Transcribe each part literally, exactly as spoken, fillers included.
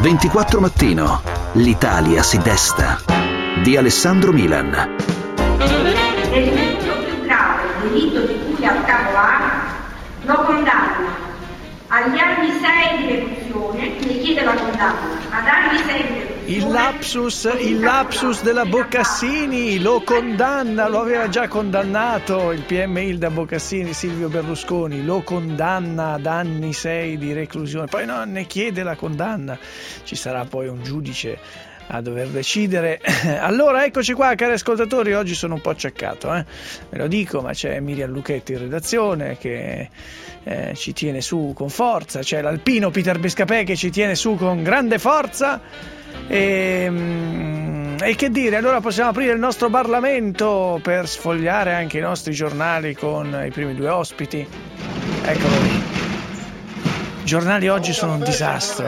ventiquattro Mattino. L'Italia si desta. Di Alessandro Milan. Nel delitto più grave, delitto di cui al capo A, lo condanna agli anni sei di reclusione, ne chiede la condanna ad anni sei di reclusione. Il lapsus, il lapsus della Boccassini lo condanna, lo aveva già condannato il P M I da Boccassini, Silvio Berlusconi, lo condanna ad anni sei di reclusione, poi no, ne chiede la condanna, ci sarà poi un giudice a dover decidere. Allora eccoci qua, cari ascoltatori, oggi sono un po' acciaccato, eh? ve lo dico, ma c'è Miriam Lucchetti in redazione che eh, ci tiene su con forza, c'è l'alpino Peter Bescapè che ci tiene su con grande forza e, e che dire, allora possiamo aprire il nostro Parlamento per sfogliare anche i nostri giornali con i primi due ospiti. Eccolo lì. I giornali oggi sono un disastro.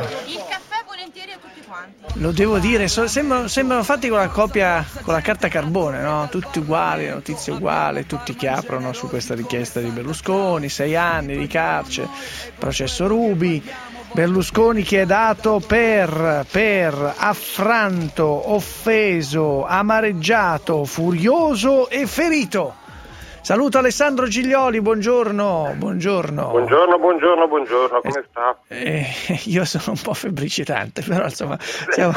Lo devo dire, so, sembrano, sembrano fatti con la copia, con la carta carbone, no? Tutti uguali, notizie uguali, tutti che aprono su questa richiesta di Berlusconi, sei anni di carcere, processo Ruby, Berlusconi che è dato per, per affranto, offeso, amareggiato, furioso e ferito. Saluto Alessandro Giglioli, buongiorno, buongiorno. Buongiorno, buongiorno, buongiorno, come eh, sta? Eh, io sono un po' febbricitante, però insomma... Siamo,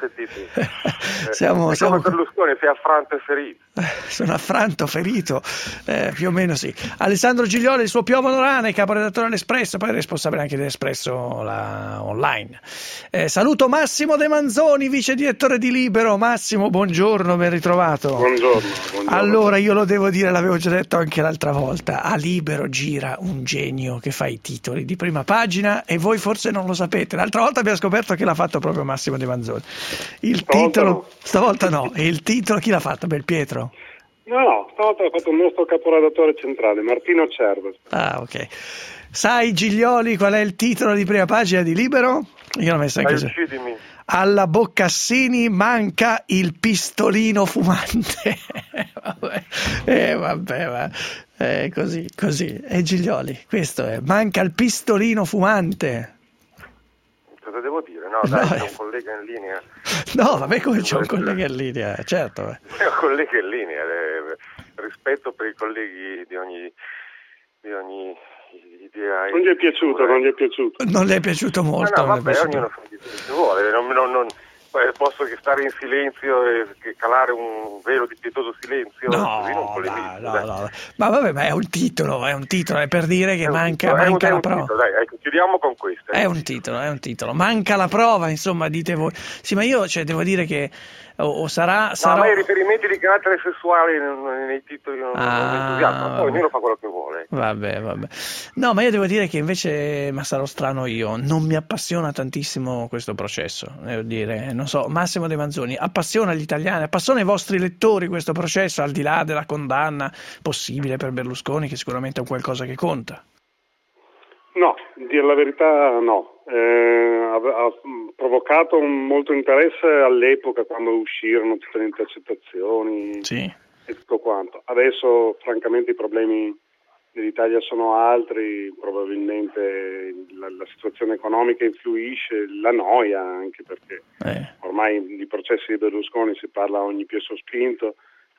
siamo, eh, siamo come Berlusconi, sei affranto e ferito. Sono affranto, ferito, eh, più o meno sì. Alessandro Giglioli, il suo Piovano Rane, caporedattore dell'Espresso, poi responsabile anche dell'Espresso la, online. Eh, saluto Massimo De Manzoni, vice direttore di Libero. Massimo, buongiorno, ben ritrovato. Buongiorno, buongiorno. Allora, io lo devo dire, l'avevo già detto anche l'altra volta, a Libero gira un genio che fa i titoli di prima pagina e voi forse non lo sapete. L'altra volta abbiamo scoperto che l'ha fatto proprio Massimo De Manzoni. Il stavolta titolo, no. stavolta no, e il titolo chi l'ha fatto? Belpietro? No, no, stavolta l'ha fatto il nostro caporedattore centrale, Martino Cervo. Ah, ok. Sai, Giglioli, qual è il titolo di prima pagina di Libero? Io l'ho messo anche se... Alla Boccassini manca il pistolino fumante. vabbè, eh, vabbè, va. Eh, così, così. E Giglioli, questo è, manca il pistolino fumante. Cosa devo dire? No, dai, no, c'è un collega in linea. No, vabbè, come c'è un collega in linea, certo. C'è un collega in linea, eh, rispetto per i colleghi di ogni... Di ogni idea. Non gli è piaciuto, non gli è piaciuto. Non le è piaciuto molto. Ah, no, vabbè, ognuno fa quello che vuole, non, non, non, posso che stare in silenzio e che calare un velo di pietoso silenzio? No, così non no, no, no. Ma vabbè, ma è un titolo, è un titolo, è per dire che è manca, titolo, manca è un, la prova. Titolo, dai, ecco, chiudiamo con questo. È un titolo, è un titolo. Manca la prova, insomma, dite voi. Sì, ma io, cioè, devo dire che o, o sarà... sarà... No, ma i riferimenti di carattere sessuale nei titoli non, ah, non mi entusiasmano, poi ognuno fa quello che vuole. Vabbè, vabbè. No, ma io devo dire che invece, ma sarò strano io, non mi appassiona tantissimo questo processo, devo dire, non so, Massimo De Manzoni, appassiona gli italiani, appassiona i vostri lettori questo processo, al di là della condanna possibile per Berlusconi, che sicuramente è un qualcosa che conta? No, dire la verità no. Eh, ha, ha provocato un molto interesse all'epoca quando uscirono tutte le intercettazioni, sì, e tutto quanto. Adesso francamente i problemi dell'Italia sono altri, probabilmente la, la situazione economica influisce, la noia anche perché eh. ormai di processi di Berlusconi si parla a ogni piè sospinto,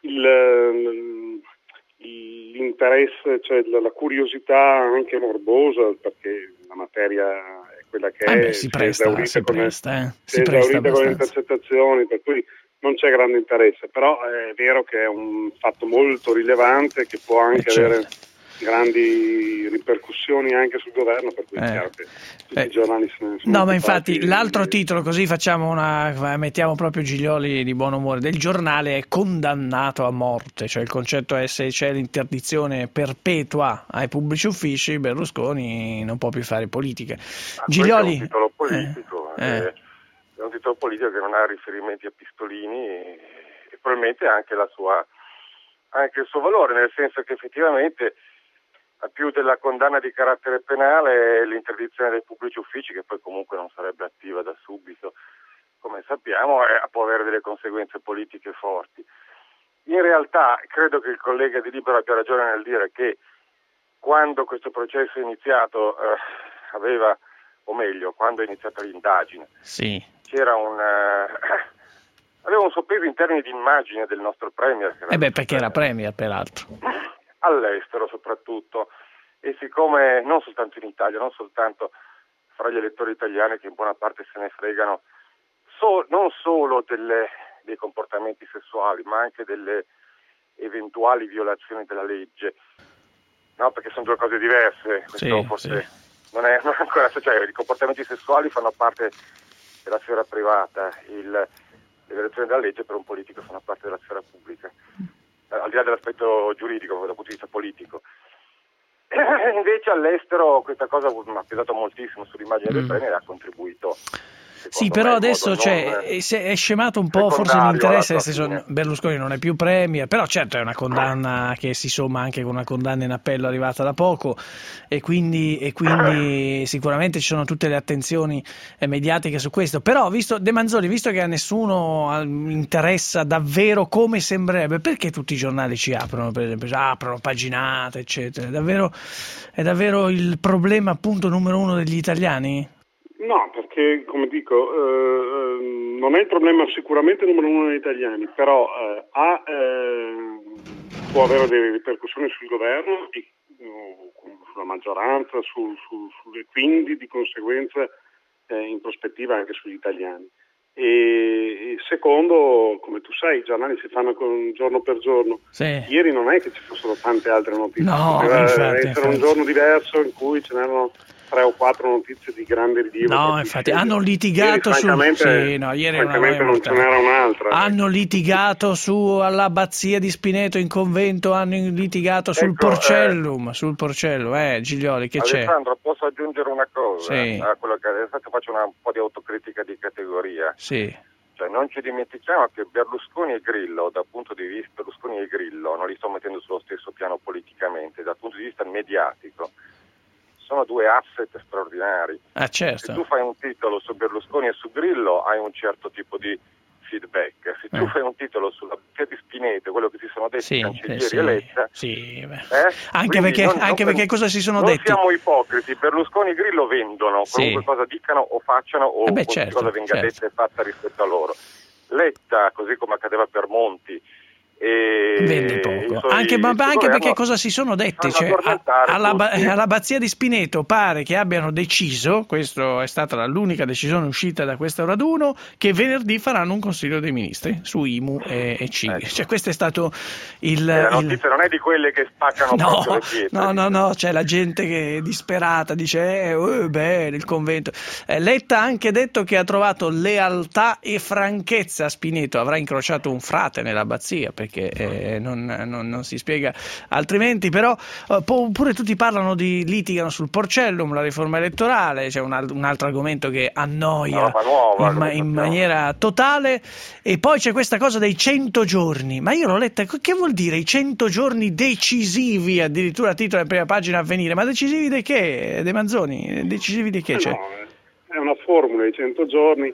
il, l'interesse, cioè la curiosità anche morbosa, perché la materia è quella che ah è, beh, si presta, si con, presta, eh. si si è presta esaurita con le intercettazioni, per cui non c'è grande interesse, però è vero che è un fatto molto rilevante che può anche eh, certo. avere ripercussioni ripercussioni anche sul governo, per cui è eh. chiaro che tutti eh. i giornali se ne sono no, ma infatti occupati. l'altro titolo, così facciamo una, mettiamo proprio Giglioli di buon umore, del giornale è condannato a morte, cioè il concetto è se c'è l'interdizione perpetua ai pubblici uffici, Berlusconi non può più fare politica. Ma Giglioli è un titolo politico, eh, eh. è un titolo politico che non ha riferimenti a pistolini e, e probabilmente anche la sua anche il suo valore, nel senso che effettivamente a più della condanna di carattere penale l'interdizione dei pubblici uffici, che poi comunque non sarebbe attiva da subito, come sappiamo, è, può avere delle conseguenze politiche forti. In realtà credo che il collega di Libero abbia ragione nel dire che quando questo processo è iniziato eh, aveva o meglio, quando è iniziata l'indagine, sì. c'era un... Uh, aveva un suo peso in termini di immagine del nostro Premier. Eh beh, perché era Premier, peraltro. All'estero soprattutto, e siccome non soltanto in Italia, non soltanto fra gli elettori italiani che in buona parte se ne fregano, so, non solo delle, dei comportamenti sessuali, ma anche delle eventuali violazioni della legge, no, perché sono due cose diverse, questo sì, forse sì. Non, è, non è ancora, cioè i comportamenti sessuali fanno parte della sfera privata, il, le violazioni della legge per un politico fanno parte della sfera pubblica, eh, al di là dell'aspetto giuridico, dal punto di vista politico. E invece all'estero questa cosa ha pesato moltissimo sull'immagine mm. del Premier e ha contribuito. Sì, però adesso cioè, è scemato un po' forse l'interesse, nel senso Berlusconi non è più Premier, però certo è una condanna che si somma anche con una condanna in appello arrivata da poco e quindi, e quindi sicuramente ci sono tutte le attenzioni mediatiche su questo, però visto De Manzoni, visto che a nessuno interessa davvero come sembrerebbe, perché tutti i giornali ci aprono, per esempio, aprono paginate eccetera, è davvero, è davvero il problema appunto numero uno degli italiani? No, perché come dico, eh, non è il problema sicuramente numero uno degli italiani, però eh, ha, eh, può avere delle ripercussioni sul governo, e, sulla maggioranza, su, su, su, e quindi di conseguenza eh, in prospettiva anche sugli italiani. E, e secondo, come tu sai, i giornali si fanno con, giorno per giorno. Sì. Ieri non è che ci fossero tante altre notizie, no, poteva infatti, essere infatti. un giorno diverso in cui ce n'erano tre o quattro notizie di grande rilievo. No, infatti hanno litigato su sì, no, ieri francamente non ce n'era un'altra. Hanno litigato su all'abbazia di Spineto in convento, hanno litigato sul ecco, Porcellum, eh, sul Porcellum, eh Giglioli, che Alessandro, c'è? Alessandro, posso aggiungere una cosa? Sì. A quello che adesso faccio una, un po' di autocritica di categoria. Sì. Cioè, non ci dimentichiamo che Berlusconi e Grillo, dal punto di vista Berlusconi e Grillo, non li sto mettendo sullo stesso piano politicamente, dal punto di vista mediatico, sono due asset straordinari. Ah, certo. Se tu fai un titolo su Berlusconi e su Grillo hai un certo tipo di feedback. Se tu eh. fai un titolo sulla P di Spineto, quello che si sono detti sì, Cancellieri sì, e Letta, sì, eh? anche, perché, non, anche non, perché cosa si sono non detti? Non siamo ipocriti, Berlusconi e Grillo vendono, sì. qualunque cosa dicano o facciano o eh beh, qualunque certo, cosa venga certo. detta e fatta rispetto a loro. Letta, così come accadeva per Monti, e vende poco, suoi, anche, ma anche perché cosa si sono detti? Cioè, alla, all'abbazia di Spineto pare che abbiano deciso, questa è stata l'unica decisione uscita da questo raduno, che venerdì faranno un consiglio dei ministri su I M U e, e C I G. Ecco. Cioè, questo è stato il... E la notizia il... non è di quelle che spaccano no, proprio le pietre. No, no, no, c'è la gente che è disperata, dice eh, oh, bene, il convento. Eh, Letta ha anche detto che ha trovato lealtà e franchezza a Spineto, avrà incrociato un frate nell'abbazia, perché che eh, non, non, non si spiega altrimenti, però eh, pure tutti parlano di litigano sul Porcellum, la riforma elettorale, c'è un, un altro argomento che annoia nuova, in, ma, in maniera totale, e poi c'è questa cosa dei cento giorni, ma io l'ho letta, che vuol dire i cento giorni decisivi, addirittura titola in prima pagina Avvenire, ma decisivi di che, De Manzoni, decisivi di che? Eh c'è? No, è una formula, i cento giorni.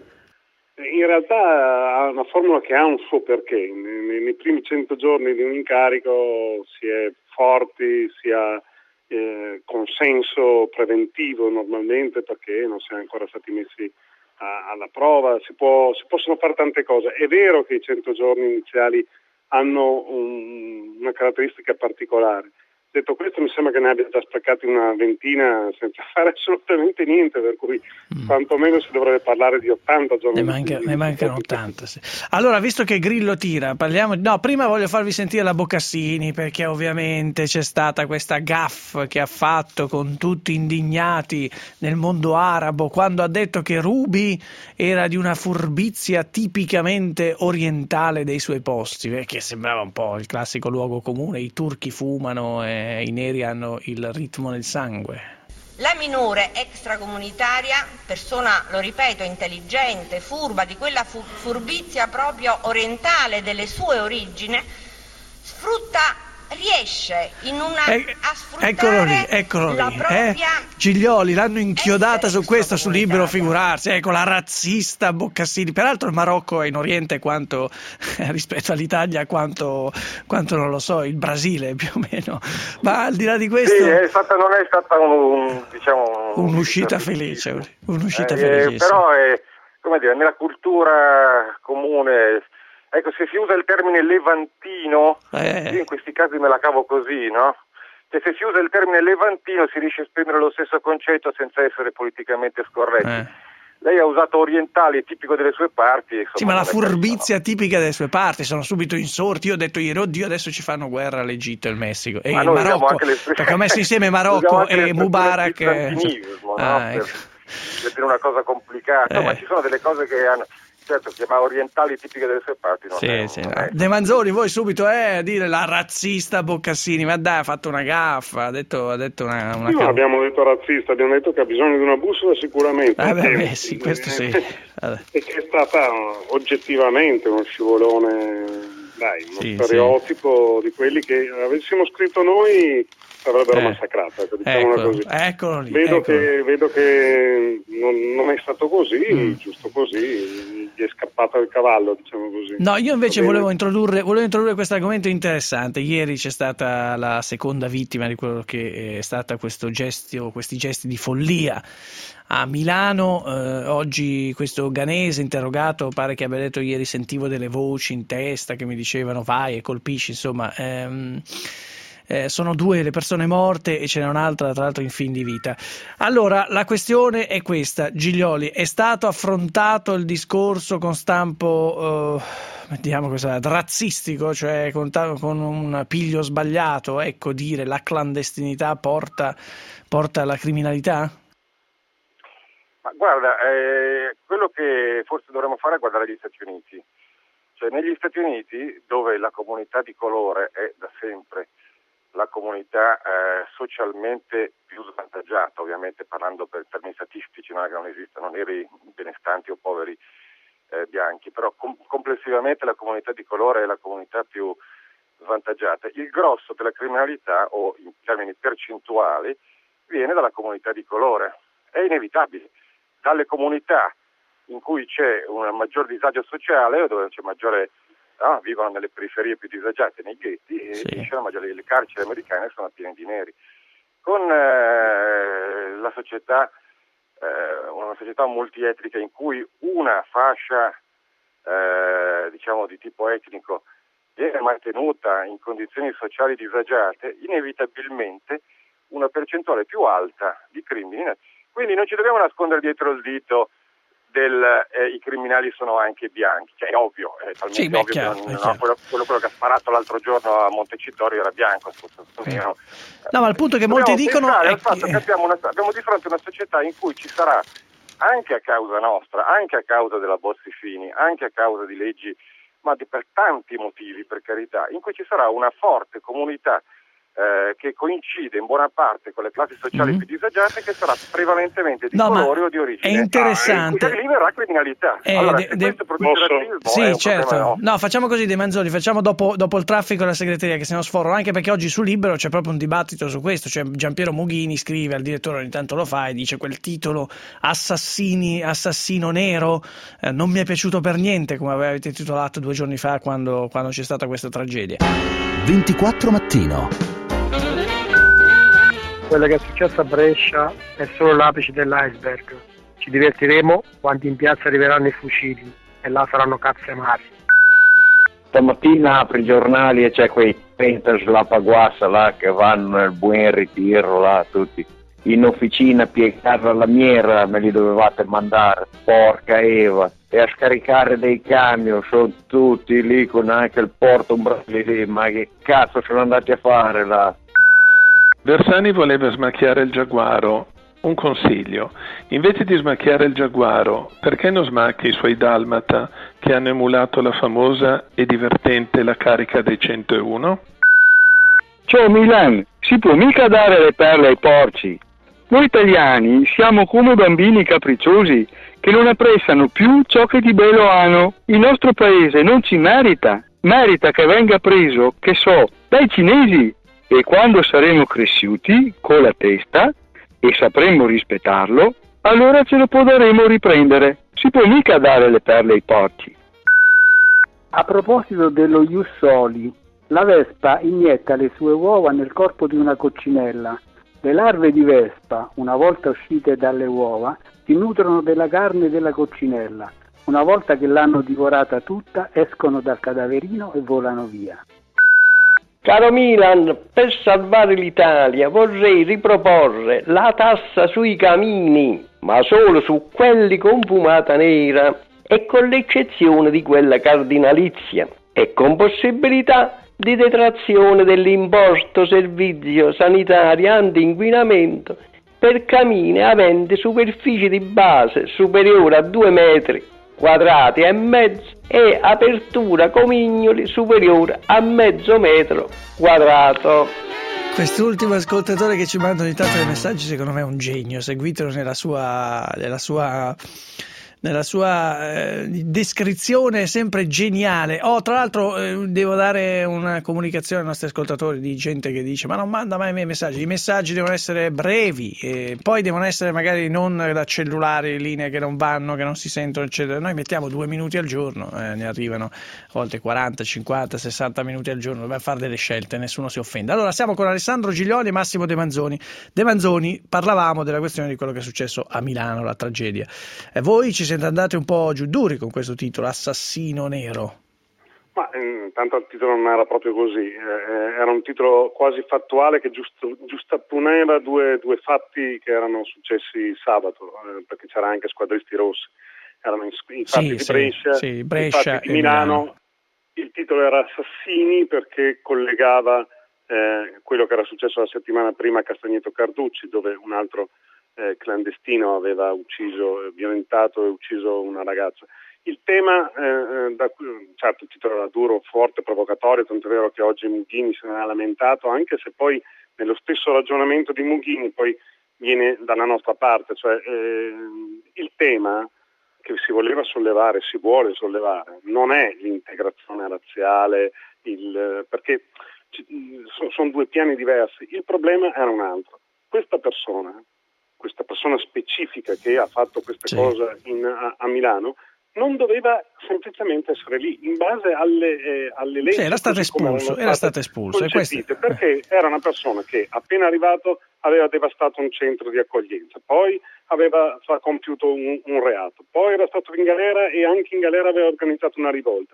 In realtà ha una formula che ha un suo perché. Nei, nei primi cento giorni di un incarico si è forti, si ha eh, consenso preventivo normalmente, perché non si è ancora stati messi a, alla prova, si, può, si possono fare tante cose. È vero che i cento giorni iniziali hanno un, una caratteristica particolare. Detto questo, mi sembra che ne abbia già sprecati una ventina senza fare assolutamente niente, per cui mm. quantomeno si dovrebbe parlare di ottanta giorni. Ne, manca, ne mancano ottanta, sì. Allora, visto che Grillo tira, parliamo... No, prima voglio farvi sentire la Boccassini, perché ovviamente c'è stata questa gaffe che ha fatto con tutti indignati nel mondo arabo, quando ha detto che Ruby era di una furbizia tipicamente orientale dei suoi posti, perché sembrava un po' il classico luogo comune, i turchi fumano e i neri hanno il ritmo nel sangue. La minore extracomunitaria, persona, lo ripeto, intelligente, furba, di quella fu- furbizia proprio orientale delle sue origini, sfrutta riesce in una, eh, a sfruttare eccolo lì, eccolo la lì, propria... eh? Giglioli l'hanno inchiodata su questo, su Libero, extracomunitaria. figurarsi, ecco, la razzista Boccassini. Peraltro il Marocco è in Oriente quanto rispetto all'Italia, quanto, quanto non lo so, il Brasile più o meno. Ma al di là di questo... Sì, è stata, non è stata un, un, diciamo, un'uscita felice, un'uscita eh, felicissima. Però è, come dire, nella cultura comune, ecco, se si usa il termine levantino, Eh. io in questi casi me la cavo così, no? Che se si usa il termine levantino si riesce a esprimere lo stesso concetto senza essere politicamente scorretti. Eh. Lei ha usato orientali, tipico delle sue parti. Insomma, Sì, ma la non è carino, furbizia no? tipica delle sue parti, sono subito insorti. Io ho detto ieri, oddio, adesso ci fanno guerra l'Egitto e il Messico e Ma il noi usiamo Marocco, anche l'espressione- perché ho messo insieme usiamo Marocco anche e l'espressione Mubarak. bizantinismo, no? Ah, per, ecco. per dire una cosa complicata, Eh. ma ci sono delle cose che hanno, certo, chiamare orientali tipiche delle sue parti. Non Sì, è, sì, non no. è- De Manzoni, voi subito eh, a dire la razzista Boccassini, ma dai, ha fatto una gaffa, ha detto, ha detto una, una Non ca- abbiamo detto razzista, abbiamo detto che ha bisogno di una bussola sicuramente. Ah, beh, Che- beh, sì, questo sì. Vabbè. E che è stata oggettivamente uno scivolone, dai, uno Sì, stereotipo di quelli che avessimo scritto noi avrebbero Eh. massacrato, ecco, diciamola Eccolo, così. eccolo lì, Vedo, eccolo. che, vedo che non, non è stato così, Mm. giusto così, gli è scappato il cavallo, diciamo così. No, io invece Va bene? volevo introdurre, volevo introdurre questo argomento interessante. Ieri c'è stata la seconda vittima di quello che è stata questo gesto, questi gesti di follia a Milano. Eh, oggi questo ghanese interrogato pare che abbia detto ieri, sentivo delle voci in testa che mi dicevano vai e colpisci, insomma. Ehm, Eh, sono due le persone morte e ce n'è un'altra tra l'altro in fin di vita. Allora la questione è questa, Giglioli, è stato affrontato il discorso con stampo eh, diciamo cosa, razzistico, cioè con, ta- con un piglio sbagliato, ecco, dire la clandestinità porta, porta alla criminalità? Ma guarda, eh, quello che forse dovremmo fare è guardare gli Stati Uniti. Cioè negli Stati Uniti, dove la comunità di colore è da sempre la comunità eh, socialmente più svantaggiata, ovviamente parlando per termini statistici, non è che non esistono neri benestanti o poveri eh, bianchi, però com- complessivamente la comunità di colore è la comunità più svantaggiata. Il grosso della criminalità, o in termini percentuali, viene dalla comunità di colore. È inevitabile. Dalle comunità in cui c'è un maggior disagio sociale, dove c'è maggiore... No, vivono nelle periferie più disagiate, nei ghetti, e Sì. la maggior- le carceri americane sono piene di neri. Con eh, la società, eh, una società multietnica in cui una fascia eh, diciamo di tipo etnico viene mantenuta in condizioni sociali disagiate, inevitabilmente una percentuale più alta di crimini. Quindi non ci dobbiamo nascondere dietro il dito del eh, i criminali sono anche bianchi, cioè è ovvio, è talmente Sì, beh, ovvio chiaro, che non, è no, chiaro. quello, quello, quello che ha sparato l'altro giorno a Montecitorio era bianco, nero. No, ma il punto è che molti Dobbiamo dicono pensare è al fatto che- che abbiamo, una, abbiamo di fronte una società in cui ci sarà, anche a causa nostra, anche a causa della Bossi-Fini, anche a causa di leggi, ma di, per tanti motivi, per carità, in cui ci sarà una forte comunità eh, che coincide in buona parte con le classi sociali Mhm. più disagiate, che sarà prevalentemente di No, ma colore o di origine. è interessante. Ah, e qui arriverà criminalità. Eh, allora, de- se de- questo produce Posso? razzismo, è Sì, un certo. problema nostro. No, facciamo così, De Manzoni, facciamo dopo, dopo il traffico alla segreteria, che se no sforano, anche perché oggi su Libero c'è proprio un dibattito su questo, cioè Giampiero Mughini scrive al direttore, ogni tanto lo fa, e dice quel titolo Assassini, assassino nero, eh, non mi è piaciuto per niente, come avete titolato due giorni fa quando, quando c'è stata questa tragedia. ventiquattro Mattino. Quello che è successo a Brescia è solo l'apice dell'iceberg. Ci divertiremo quando in piazza arriveranno i fucili e là saranno cazzi amari. Stamattina apri i giornali e c'è quei trenta slapaguassa là che vanno nel buon ritiro là tutti in officina a piegare la lamiera, me li dovevate mandare, porca Eva, e a scaricare dei camion, sono tutti lì con anche il porto ombrelli lì, ma che cazzo sono andati a fare là? Bersani voleva smacchiare il giaguaro. Un consiglio: invece di smacchiare il giaguaro, perché non smacchi i suoi dalmata che hanno emulato la famosa e divertente La carica dei centouno? Ciao Milan, si può mica dare le perle ai porci. Noi italiani siamo come bambini capricciosi che non apprezzano più ciò che di bello hanno. Il nostro paese non ci merita, merita che venga preso, che so, dai cinesi, e quando saremo cresciuti con la testa e sapremo rispettarlo, allora ce lo potremo riprendere. Si può mica dare le perle ai porci. A proposito dello Ius Soli, la vespa inietta le sue uova nel corpo di una coccinella. Le larve di vespa, una volta uscite dalle uova, si nutrono della carne della coccinella. Una volta che l'hanno divorata tutta, escono dal cadaverino e volano via. Caro Milan, per salvare l'Italia vorrei riproporre la tassa sui camini, ma solo su quelli con fumata nera e con l'eccezione di quella cardinalizia e con possibilità di detrazione dell'imposto servizio sanitario anti-inquinamento per camini aventi superficie di base superiore a due metri quadrati e mezzo e apertura comignoli superiore a mezzo metro quadrato. Quest'ultimo ascoltatore che ci manda ogni tanto dei messaggi secondo me è un genio, seguitelo nella sua nella sua nella sua eh, descrizione sempre geniale. Oh, tra l'altro eh, devo dare una comunicazione ai nostri ascoltatori di gente che dice ma non manda mai i miei messaggi. I messaggi devono essere brevi e poi devono essere magari non da cellulari, linee che non vanno, che non si sentono eccetera. Noi mettiamo due minuti al giorno, eh, ne arrivano a volte quaranta, cinquanta, sessanta minuti al giorno, dobbiamo fare delle scelte, nessuno si offende. Allora siamo con Alessandro Giglioli e Massimo De Manzoni. De Manzoni, parlavamo della questione di quello che è successo a Milano, la tragedia. E voi ci siete andate un po' giù duri con questo titolo, Assassino Nero. Ma intanto il titolo non era proprio così, eh, era un titolo quasi fattuale che giusto, giustapponeva due, due fatti che erano successi sabato, eh, perché c'era anche Squadristi Rossi, erano i, i fatti sì, di sì, Brescia, sì, Brescia i fatti di e Milano. Milano. Il titolo era Assassini perché collegava eh, quello che era successo la settimana prima a Castagneto Carducci, dove un altro Eh, clandestino aveva ucciso, violentato e ucciso una ragazza. Il tema, eh, da cui, certo il titolo era duro, forte, provocatorio, tanto è vero che oggi Mughini se ne ha lamentato, anche se poi nello stesso ragionamento di Mughini poi viene dalla nostra parte, cioè eh, il tema che si voleva sollevare, si vuole sollevare, non è l'integrazione razziale, il, perché sono son due piani diversi, il problema era un altro. Questa persona questa persona specifica che ha fatto queste sì. cose in, a, a Milano non doveva semplicemente essere lì in base alle, eh, alle leggi. Sì, era stato espulso, era stato espulso e questo... perché era una persona che appena arrivato aveva devastato un centro di accoglienza, poi aveva compiuto un, un reato, poi era stato in galera e anche in galera aveva organizzato una rivolta.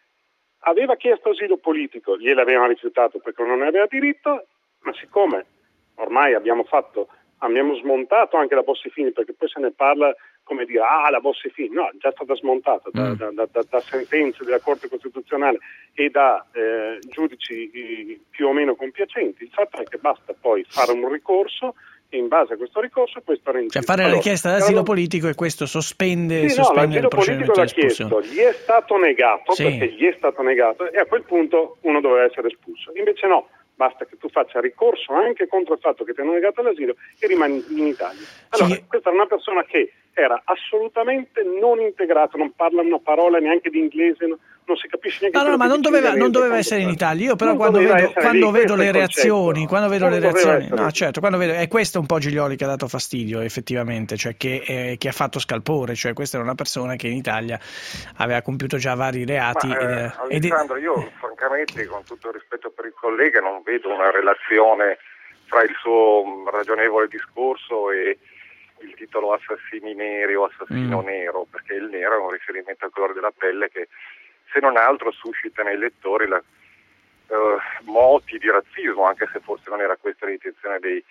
Aveva chiesto asilo politico, gliel'avevano rifiutato perché non ne aveva diritto, ma siccome ormai abbiamo fatto abbiamo smontato anche la Bossi-Fini, perché poi se ne parla come dire, ah la Bossi-Fini, no, è già stata smontata da, mm. da, da, da, da sentenze della Corte Costituzionale e da eh, giudici eh, più o meno compiacenti. Il fatto è che basta poi fare un ricorso e in base a questo ricorso questo era in cioè fare allora, la richiesta d'asilo allora, politico e questo sospende, sì, sospende no, il procedimento l'ha chiesto, gli è stato negato sì. perché gli è stato negato e a quel punto uno doveva essere espulso. Invece no, basta che tu faccia ricorso anche contro il fatto che ti hanno negato l'asilo e rimani in Italia. Allora, sì. questa era una persona che era assolutamente non integrata, non parla una parola neanche di inglese, no, non si capisce neanche. No, no, ma non doveva, non doveva essere in Italia. Io però quando vedo, quando lì, vedo le reazioni, quando vedo non le reazioni, no, certo, quando vedo, è questo un po' Giglioli che ha dato fastidio effettivamente, cioè che, eh, che ha fatto scalpore, cioè questa era una persona che in Italia aveva compiuto già vari reati. Ma, eh, ed, Alessandro, io francamente, con tutto il rispetto per il collega, non vedo una relazione fra il suo ragionevole discorso e il titolo Assassini neri o Assassino mm. nero, perché il nero è un riferimento al colore della pelle che se non altro suscita nei lettori la, uh, moti di razzismo, anche se forse non era questa l'intenzione dei,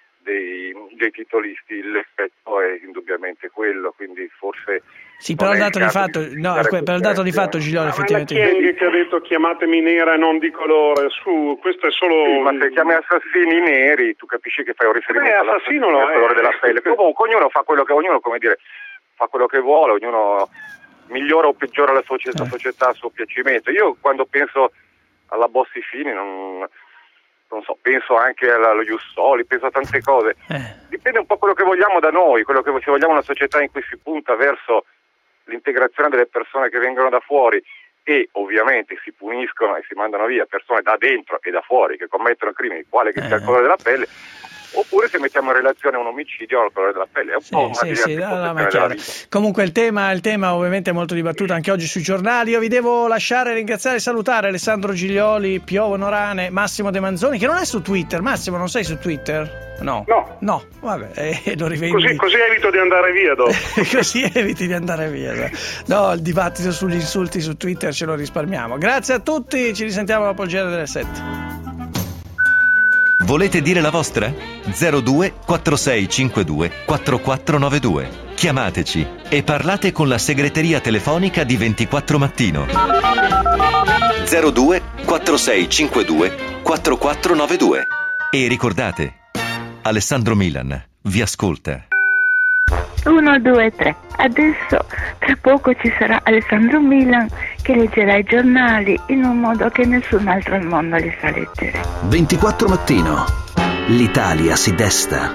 dei, dei titolisti, l'effetto è indubbiamente quello, quindi forse sì, però il dato di fatto di no, per il dato di fatto Giglioli effettivamente Chienghi che ha detto chiamatemi nera e non di colore, su questo è solo sì, ma se chiami assassini neri tu capisci che fai un riferimento Beh, assassino al no, colore della pelle. Comunque ognuno fa quello che ognuno come dire fa quello che vuole, ognuno migliora o peggiora la società, eh. società a suo piacimento. Io quando penso alla Bossi-Fini non non so, penso anche allo Ius Soli, penso a tante cose. Eh. Dipende un po' quello che vogliamo da noi, quello che se vogliamo una società in cui si punta verso l'integrazione delle persone che vengono da fuori e ovviamente si puniscono e si mandano via persone da dentro e da fuori che commettono crimini, quale che sia il colore della pelle, oppure se mettiamo in relazione un omicidio al colore della pelle. È un sì, po' una sì, sì, no, no, ma è della chiaro. vita. Comunque il tema, il tema ovviamente è molto dibattuto anche oggi sui giornali. Io vi devo lasciare, ringraziare e salutare Alessandro Giglioli, Piovono Rane, Massimo De Manzoni, che non è su Twitter. Massimo, non sei su Twitter? No. No. No, vabbè, eh, lo rivendi. Così, così evito di andare via dopo. Così eviti di andare via. No, il dibattito sugli insulti su Twitter ce lo risparmiamo. Grazie a tutti, ci risentiamo dopo il giro delle sette. Volete dire la vostra? zero due quattro sei cinque due quattro quattro nove due. Chiamateci e parlate con la segreteria telefonica di ventiquattro Mattino. zero due quattro sei cinque due quattro quattro nove due. E ricordate, Alessandro Milan vi ascolta. uno, due, tre. Adesso tra poco ci sarà Alessandro Milan che leggerà i giornali in un modo che nessun altro al mondo li sa leggere. ventiquattro Mattino. L'Italia si desta.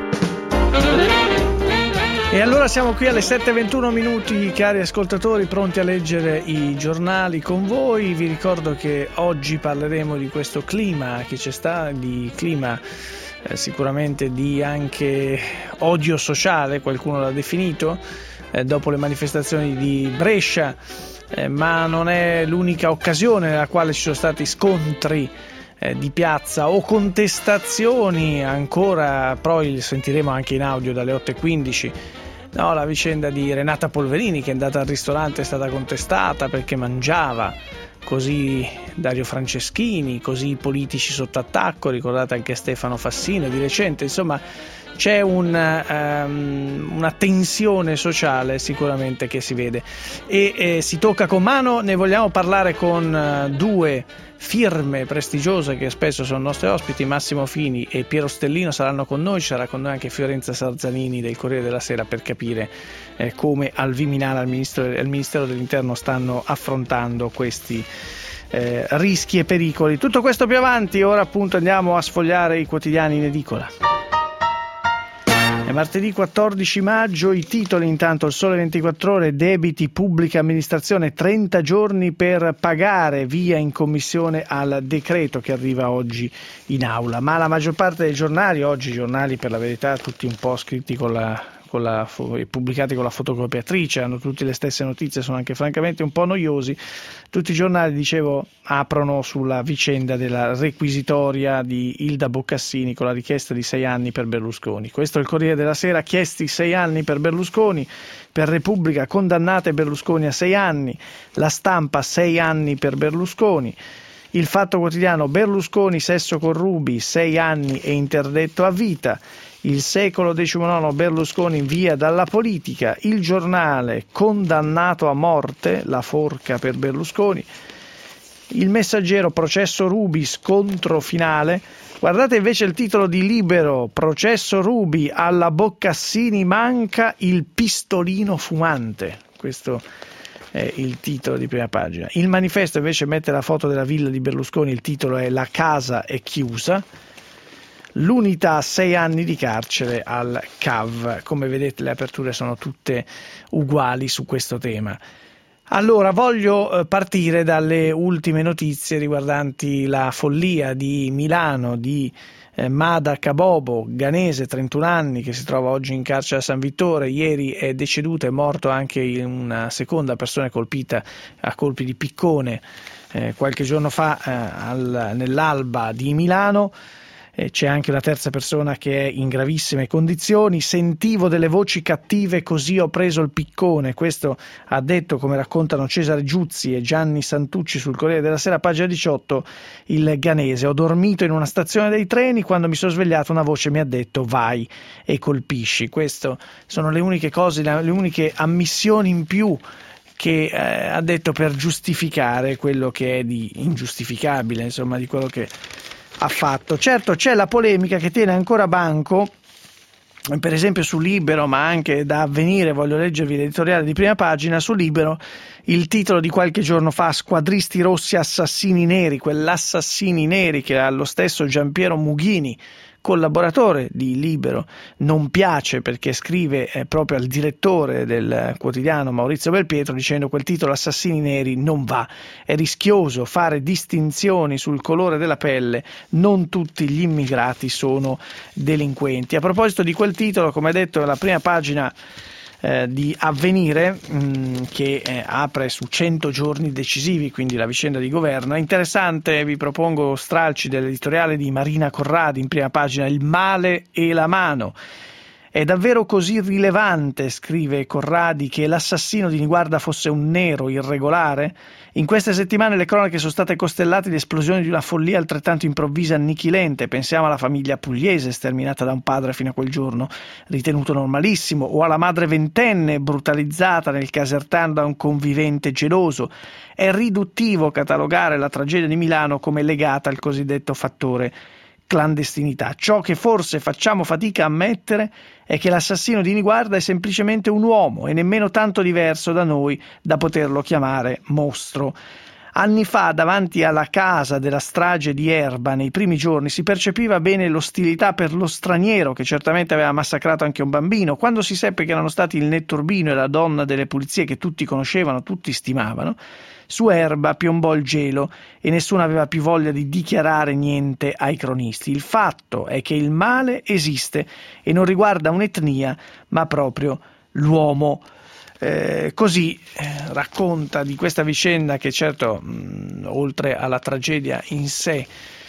E allora siamo qui alle sette e ventuno minuti, cari ascoltatori, pronti a leggere i giornali con voi. Vi ricordo che oggi parleremo di questo clima che c'è sta, di clima eh, sicuramente di anche odio sociale, qualcuno l'ha definito, eh, dopo le manifestazioni di Brescia, eh, ma non è l'unica occasione nella quale ci sono stati scontri eh, di piazza o contestazioni. Ancora poi sentiremo anche in audio dalle otto e quindici. No, la vicenda di Renata Polverini, che è andata al ristorante, è stata contestata perché mangiava, così Dario Franceschini, così i politici sotto attacco, ricordate anche Stefano Fassino di recente. Insomma, c'è un, um, una tensione sociale sicuramente che si vede e eh, si tocca con mano. Ne vogliamo parlare con uh, due firme prestigiose che spesso sono nostri ospiti. Massimo Fini e Piero Stellino saranno con noi, ci sarà con noi anche Fiorenza Sarzanini del Corriere della Sera per capire eh, come al Viminale, al Ministero, al Ministero dell'Interno stanno affrontando questi eh, rischi e pericoli. Tutto questo più avanti. Ora appunto andiamo a sfogliare i quotidiani in edicola. È martedì quattordici maggio, i titoli intanto: Il Sole ventiquattro Ore, debiti pubblica amministrazione, trenta giorni per pagare, via in commissione al decreto che arriva oggi in aula. Ma la maggior parte dei giornali, oggi giornali per la verità tutti un po' scritti con la, con la, pubblicati con la fotocopiatrice, hanno tutte le stesse notizie, sono anche francamente un po' noiosi. Tutti i giornali, dicevo, aprono sulla vicenda della requisitoria di Ilda Boccassini con la richiesta di sei anni per Berlusconi. Questo è il Corriere della Sera: chiesti sei anni per Berlusconi. Per Repubblica: condannate Berlusconi a sei anni. La Stampa: sei anni per Berlusconi. Il Fatto Quotidiano: Berlusconi, sesso con Ruby, sei anni e interdetto a vita. Il Secolo diciannove: Berlusconi via dalla politica. Il Giornale: condannato a morte, la forca per Berlusconi. Il Messaggero: processo Ruby, scontro finale. Guardate invece il titolo di Libero: processo Ruby, alla Boccassini manca il pistolino fumante. Questo è il titolo di prima pagina. Il Manifesto invece mette la foto della villa di Berlusconi, il titolo è La casa è chiusa. L'Unità: sei anni di carcere al C A V. Come vedete le aperture sono tutte uguali su questo tema. Allora, voglio partire dalle ultime notizie riguardanti la follia di Milano di eh, Mada Kabobo, ghanese, trentuno anni, che si trova oggi in carcere a San Vittore. Ieri è deceduta, è morto anche una seconda persona colpita a colpi di piccone eh, qualche giorno fa eh, al, nell'Alba di Milano. C'è anche una terza persona che è in gravissime condizioni. Sentivo delle voci cattive, così ho preso il piccone. Questo ha detto, come raccontano Cesare Giuzzi e Gianni Santucci sul Corriere della Sera, pagina diciotto, il ghanese. Ho dormito in una stazione dei treni, quando mi sono svegliato una voce mi ha detto vai e colpisci. Queste sono le uniche cose, le uniche ammissioni in più che eh, ha detto per giustificare quello che è di ingiustificabile, insomma, di quello che ha fatto. Certo, c'è la polemica che tiene ancora banco, per esempio su Libero, ma anche da Avvenire. Voglio leggervi l'editoriale di prima pagina su Libero, il titolo di qualche giorno fa: squadristi rossi, assassini neri, quell'assassini neri che ha lo stesso Giampiero Mughini collaboratore di Libero non piace perché scrive eh, proprio al direttore del quotidiano Maurizio Belpietro dicendo: quel titolo Assassini neri non va, è rischioso fare distinzioni sul colore della pelle, non tutti gli immigrati sono delinquenti. A proposito di quel titolo, come detto, la prima pagina Eh, di Avvenire mh, che eh, apre su cento giorni decisivi, quindi la vicenda di governo. È interessante, vi propongo stralci dell'editoriale di Marina Corradi in prima pagina: il male e la mano. È davvero così rilevante, scrive Corradi, che l'assassino di Niguarda fosse un nero irregolare? In queste settimane le cronache sono state costellate di esplosioni di una follia altrettanto improvvisa e annichilente. Pensiamo alla famiglia pugliese sterminata da un padre fino a quel giorno ritenuto normalissimo, o alla madre ventenne brutalizzata nel Casertano da un convivente geloso. È riduttivo catalogare la tragedia di Milano come legata al cosiddetto fattore clandestinità. Ciò che forse facciamo fatica a ammettere è che l'assassino di Niguarda è semplicemente un uomo e nemmeno tanto diverso da noi da poterlo chiamare mostro. Anni fa, davanti alla casa della strage di Erba, nei primi giorni, si percepiva bene l'ostilità per lo straniero, che certamente aveva massacrato anche un bambino. Quando si seppe che erano stati il Netturbino e la donna delle pulizie che tutti conoscevano, tutti stimavano, su Erba piombò il gelo e nessuno aveva più voglia di dichiarare niente ai cronisti. Il fatto è che il male esiste e non riguarda un'etnia, ma proprio l'uomo. Eh, così eh, racconta di questa vicenda che certo mh, oltre alla tragedia in sé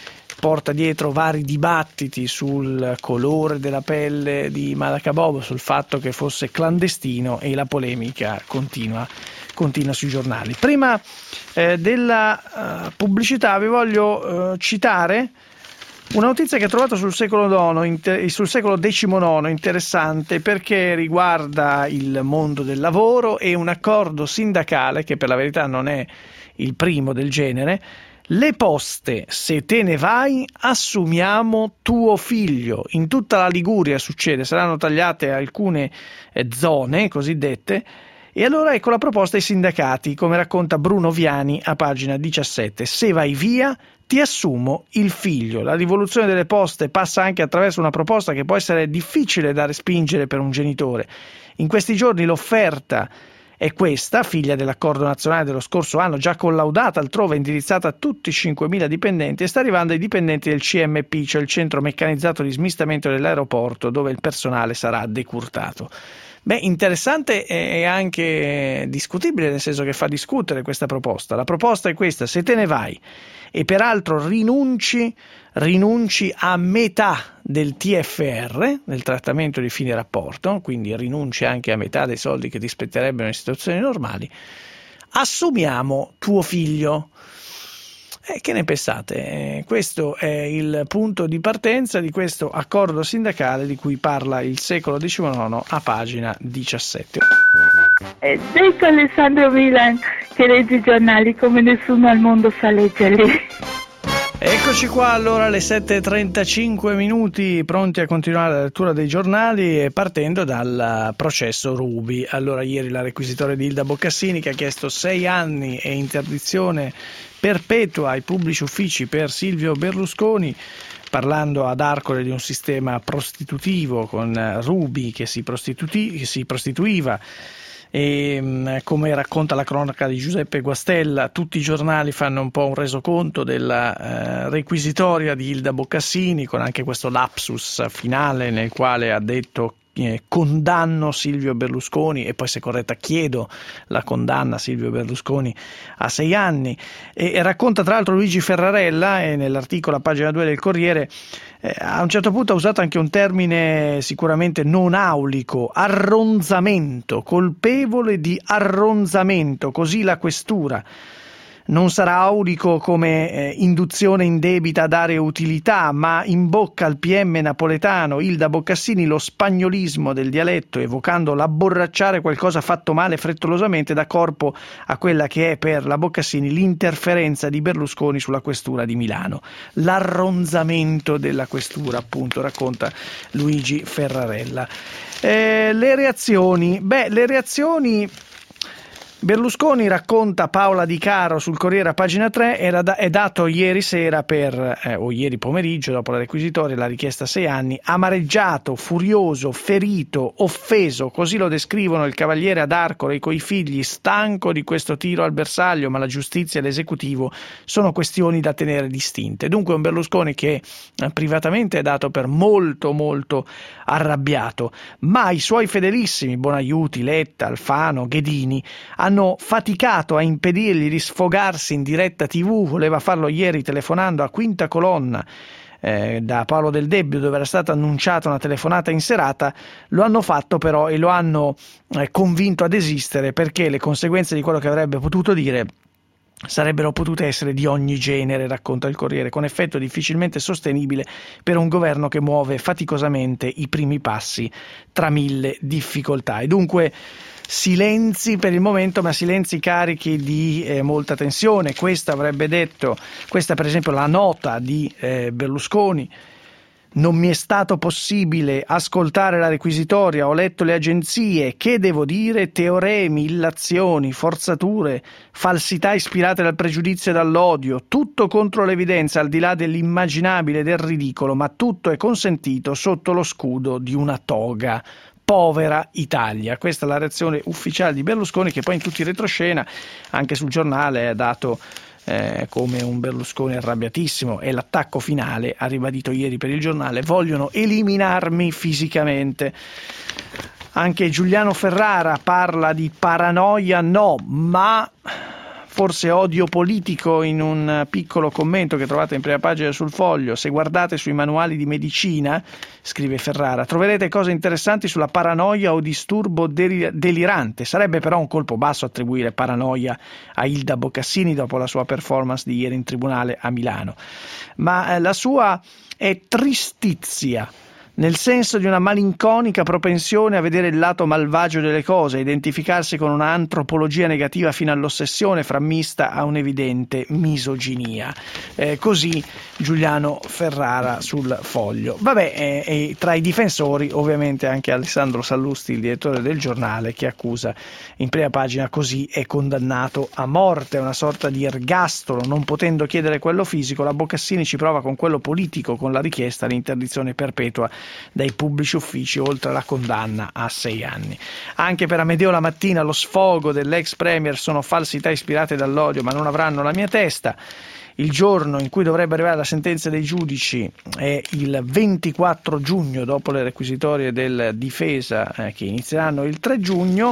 porta dietro vari dibattiti sul colore della pelle di Malaka Bobo, sul fatto che fosse clandestino, e la polemica continua, continua sui giornali. Prima eh, della uh, pubblicità vi voglio uh, citare una notizia che ho trovato sul secolo nono, inter- sul secolo decimonono, interessante perché riguarda il mondo del lavoro e un accordo sindacale che per la verità non è il primo del genere. Le poste, se te ne vai, assumiamo tuo figlio. In tutta la Liguria succede, saranno tagliate alcune eh, zone cosiddette. E allora ecco la proposta ai sindacati, come racconta Bruno Viani a pagina diciassette. Se vai via, ti assumo il figlio. La rivoluzione delle poste passa anche attraverso una proposta che può essere difficile da respingere per un genitore. In questi giorni l'offerta è questa, figlia dell'accordo nazionale dello scorso anno, già collaudata altrove, indirizzata a tutti i cinquemila dipendenti, e sta arrivando ai dipendenti del C M P, cioè il centro meccanizzato di smistamento dell'aeroporto, dove il personale sarà decurtato. Beh, interessante e anche discutibile, nel senso che fa discutere questa proposta. La proposta è questa: se te ne vai e peraltro rinunci, rinunci a metà del T F R, del trattamento di fine rapporto, quindi rinunci anche a metà dei soldi che ti spetterebbero in situazioni normali, assumiamo tuo figlio. Eh, che ne pensate? Eh, questo è il punto di partenza di questo accordo sindacale di cui parla il secolo diciannove a pagina diciassette. Ed ecco Alessandro Milan che legge i giornali come nessuno al mondo sa leggerli. Eccoci qua allora alle sette e trentacinque minuti, pronti a continuare la lettura dei giornali, partendo dal processo Ruby. Allora, ieri la requisitoria di Ilda Boccassini, che ha chiesto sei anni e interdizione perpetua ai pubblici uffici per Silvio Berlusconi, parlando ad Arcore di un sistema prostitutivo con Ruby che si, prostituti- che si prostituiva. E come racconta la cronaca di Giuseppe Guastella, tutti i giornali fanno un po' un resoconto della eh, requisitoria di Ilda Boccassini, con anche questo lapsus finale nel quale ha detto eh, condanno Silvio Berlusconi, e poi, se corretta, chiedo la condanna a Silvio Berlusconi a sei anni. E, e racconta tra l'altro Luigi Ferrarella, e nell'articolo a pagina due del Corriere Eh, a un certo punto ha usato anche un termine sicuramente non aulico: arronzamento, colpevole di arronzamento, così la questura. Non sarà aulico come eh, induzione indebita a dare utilità, ma imbocca al P M napoletano Ilda Boccassini lo spagnolismo del dialetto, evocando l'abborracciare qualcosa fatto male frettolosamente, dà corpo a quella che è per la Boccassini l'interferenza di Berlusconi sulla questura di Milano. L'arronzamento della questura, appunto, racconta Luigi Ferrarella. Eh, le reazioni, beh, le reazioni Berlusconi, racconta Paola Di Caro sul Corriere a pagina tre, era da, è dato ieri sera per, eh, o ieri pomeriggio dopo la requisitoria, la richiesta a sei anni, amareggiato, furioso, ferito, offeso, così lo descrivono il cavaliere ad Arcore e coi figli, stanco di questo tiro al bersaglio, ma la giustizia e l'esecutivo sono questioni da tenere distinte. Dunque un Berlusconi che eh, privatamente è dato per molto molto arrabbiato, ma i suoi fedelissimi Bonaiuti, Letta, Alfano, Ghedini hanno faticato a impedirgli di sfogarsi in diretta tivù, voleva farlo ieri telefonando a Quinta Colonna eh, da Paolo Del Debbio, dove era stata annunciata una telefonata in serata. Lo hanno fatto però e lo hanno eh, convinto a desistere, perché le conseguenze di quello che avrebbe potuto dire sarebbero potute essere di ogni genere, racconta il Corriere, con effetto difficilmente sostenibile per un governo che muove faticosamente i primi passi tra mille difficoltà. E dunque silenzi per il momento, ma silenzi carichi di eh, molta tensione. Questa avrebbe detto, questa per esempio la nota di eh, Berlusconi: non mi è stato possibile ascoltare la requisitoria, ho letto le agenzie, che devo dire? Teoremi, illazioni, forzature, falsità ispirate dal pregiudizio e dall'odio, tutto contro l'evidenza, al di là dell'immaginabile e del ridicolo, ma tutto è consentito sotto lo scudo di una toga. Povera Italia. Questa è la reazione ufficiale di Berlusconi, che poi in tutti i retroscena, anche sul giornale, è dato eh, come un Berlusconi arrabbiatissimo, e l'attacco finale, ha ribadito ieri per il giornale: vogliono eliminarmi fisicamente. Anche Giuliano Ferrara parla di paranoia, no, ma forse odio politico, in un piccolo commento che trovate in prima pagina sul Foglio. Se guardate sui manuali di medicina, scrive Ferrara, troverete cose interessanti sulla paranoia o disturbo delirante. Sarebbe però un colpo basso attribuire paranoia a Ilda Boccassini dopo la sua performance di ieri in tribunale a Milano. Ma eh, la sua è tristizia, nel senso di una malinconica propensione a vedere il lato malvagio delle cose, a identificarsi con una antropologia negativa fino all'ossessione, frammista a un'evidente misoginia. Eh, così Giuliano Ferrara sul Foglio. Vabbè, eh, e tra i difensori ovviamente anche Alessandro Sallusti, il direttore del giornale, che accusa in prima pagina: così è condannato a morte, una sorta di ergastolo, non potendo chiedere quello fisico. La Boccassini ci prova con quello politico, con la richiesta di interdizione perpetua dai pubblici uffici, oltre alla condanna a sei anni. Anche per Amedeo La Mattina lo sfogo dell'ex premier: sono falsità ispirate dall'odio, ma non avranno la mia testa. Il giorno in cui dovrebbe arrivare la sentenza dei giudici è il ventiquattro giugno, dopo le requisitorie del difesa eh, che inizieranno il tre giugno.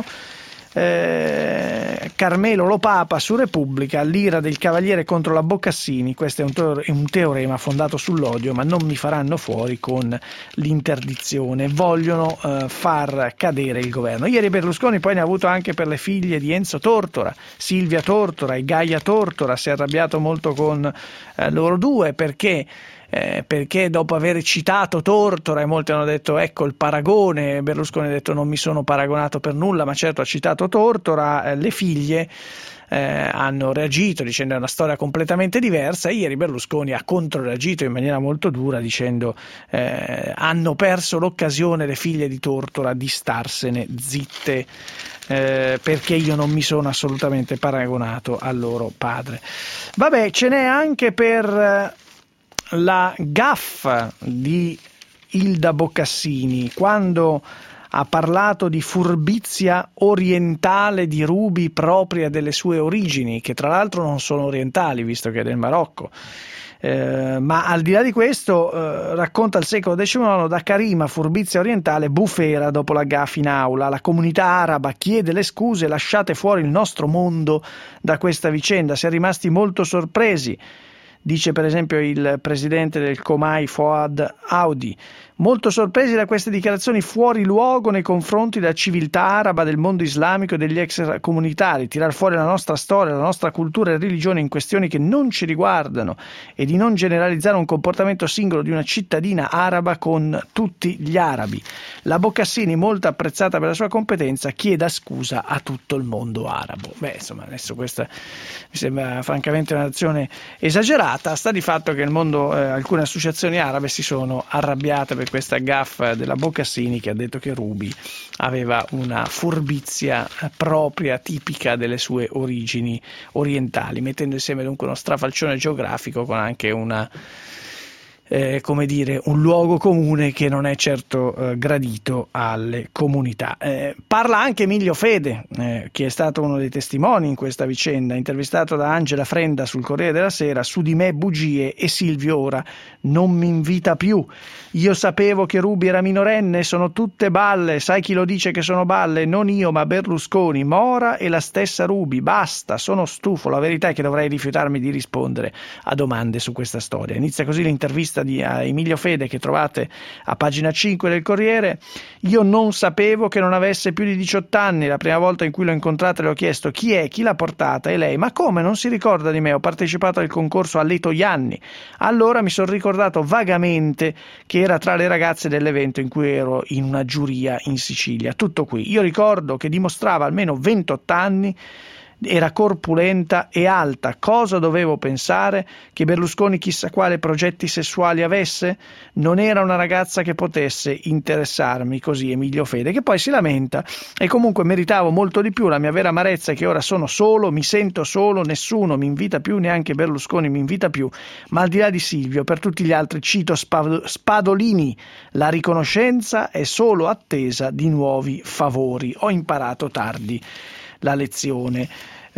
Eh, Carmelo Lo Papa su Repubblica: l'ira del cavaliere contro la Boccassini, questo è un, teore- un teorema fondato sull'odio, ma non mi faranno fuori con l'interdizione, vogliono eh, far cadere il governo. Ieri Berlusconi poi ne ha avuto anche per le figlie di Enzo Tortora, Silvia Tortora e Gaia Tortora. Si è arrabbiato molto con eh, loro due perché Eh, perché dopo aver citato Tortora, e molti hanno detto ecco il paragone, Berlusconi ha detto non mi sono paragonato per nulla, ma certo ha citato Tortora, eh, le figlie eh, hanno reagito dicendo è una storia completamente diversa. Ieri Berlusconi ha controreagito in maniera molto dura dicendo eh, hanno perso l'occasione le figlie di Tortora di starsene zitte, Eh, perché io non mi sono assolutamente paragonato al loro padre. Vabbè, ce n'è anche per eh, la gaffa di Ilda Boccassini quando ha parlato di furbizia orientale di Ruby propria delle sue origini, che tra l'altro non sono orientali visto che è del Marocco. Eh, ma al di là di questo eh, racconta il secolo diciannove da Karima, furbizia orientale, bufera dopo la gaffa in aula. La comunità araba chiede le scuse, lasciate fuori il nostro mondo da questa vicenda. Si è rimasti molto sorpresi, dice per esempio il presidente del Comai Fouad Audi, molto sorpresi da queste dichiarazioni fuori luogo nei confronti della civiltà araba, del mondo islamico e degli extracomunitari. Tirar fuori la nostra storia, la nostra cultura e religione in questioni che non ci riguardano e di non generalizzare un comportamento singolo di una cittadina araba con tutti gli arabi. La Boccassini, molto apprezzata per la sua competenza, chieda scusa a tutto il mondo arabo. Beh, insomma, adesso questa mi sembra francamente un'azione esagerata. Sta di fatto che il mondo, eh, alcune associazioni arabe si sono arrabbiate per per questa gaffa della Boccassini, che ha detto che Ruby aveva una furbizia propria, tipica delle sue origini orientali, mettendo insieme dunque uno strafalcione geografico con anche una Eh, come dire, un luogo comune che non è certo eh, gradito alle comunità. Eh, parla anche Emilio Fede, eh, che è stato uno dei testimoni in questa vicenda, intervistato da Angela Frenda sul Corriere della Sera. Su di me bugie e Silvio ora non mi invita più. Io sapevo che Ruby era minorenne, sono tutte balle, sai chi lo dice che sono balle? Non io ma Berlusconi, Mora e la stessa Ruby, basta, sono stufo, la verità è che dovrei rifiutarmi di rispondere a domande su questa storia. Inizia così l'intervista di Emilio Fede, che trovate a pagina cinque del Corriere. Io non sapevo che non avesse più di diciotto anni, la prima volta in cui l'ho incontrata le ho chiesto chi è, chi l'ha portata, e lei, ma come, non si ricorda di me, ho partecipato al concorso a Letojanni. Allora mi sono ricordato vagamente che era tra le ragazze dell'evento in cui ero in una giuria in Sicilia. Tutto qui. Io ricordo che dimostrava almeno ventotto anni, era corpulenta e alta. Cosa dovevo pensare? Che Berlusconi chissà quale progetti sessuali avesse? Non era una ragazza che potesse interessarmi. Così Emilio Fede, che poi si lamenta e comunque meritavo molto di più. La mia vera amarezza è che ora sono solo, mi sento solo, nessuno mi invita più, neanche Berlusconi mi invita più. Ma al di là di Silvio, per tutti gli altri cito Spadolini: la riconoscenza è solo attesa di nuovi favori. Ho imparato tardi la lezione.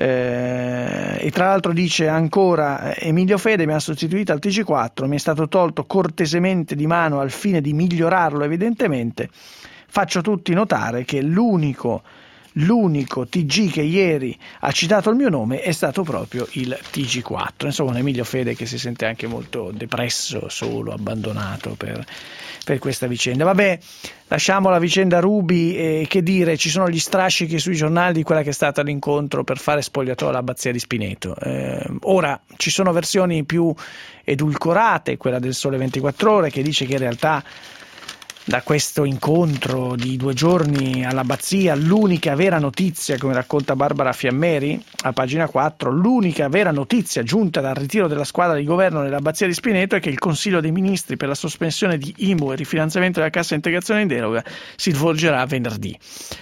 Eh, e tra l'altro dice ancora Emilio Fede: mi ha sostituito al T G quattro, mi è stato tolto cortesemente di mano al fine di migliorarlo evidentemente. Faccio tutti notare che l'unico l'unico T G che ieri ha citato il mio nome è stato proprio il T G quattro. Insomma, un Emilio Fede che si sente anche molto depresso, solo, abbandonato per, per questa vicenda. Vabbè, lasciamo la vicenda Ruby e che dire, ci sono gli strascichi sui giornali di quella che è stata l'incontro per fare spogliatoio all'abbazia di Spineto. Eh, ora ci sono versioni più edulcorate, quella del Sole ventiquattro Ore, che dice che in realtà da questo incontro di due giorni all'abbazia l'unica vera notizia, come racconta Barbara Fiammeri a pagina quattro, l'unica vera notizia giunta dal ritiro della squadra di governo nell'abbazia di Spineto è che il Consiglio dei Ministri per la sospensione di I M U e rifinanziamento della cassa integrazione in deroga si svolgerà venerdì.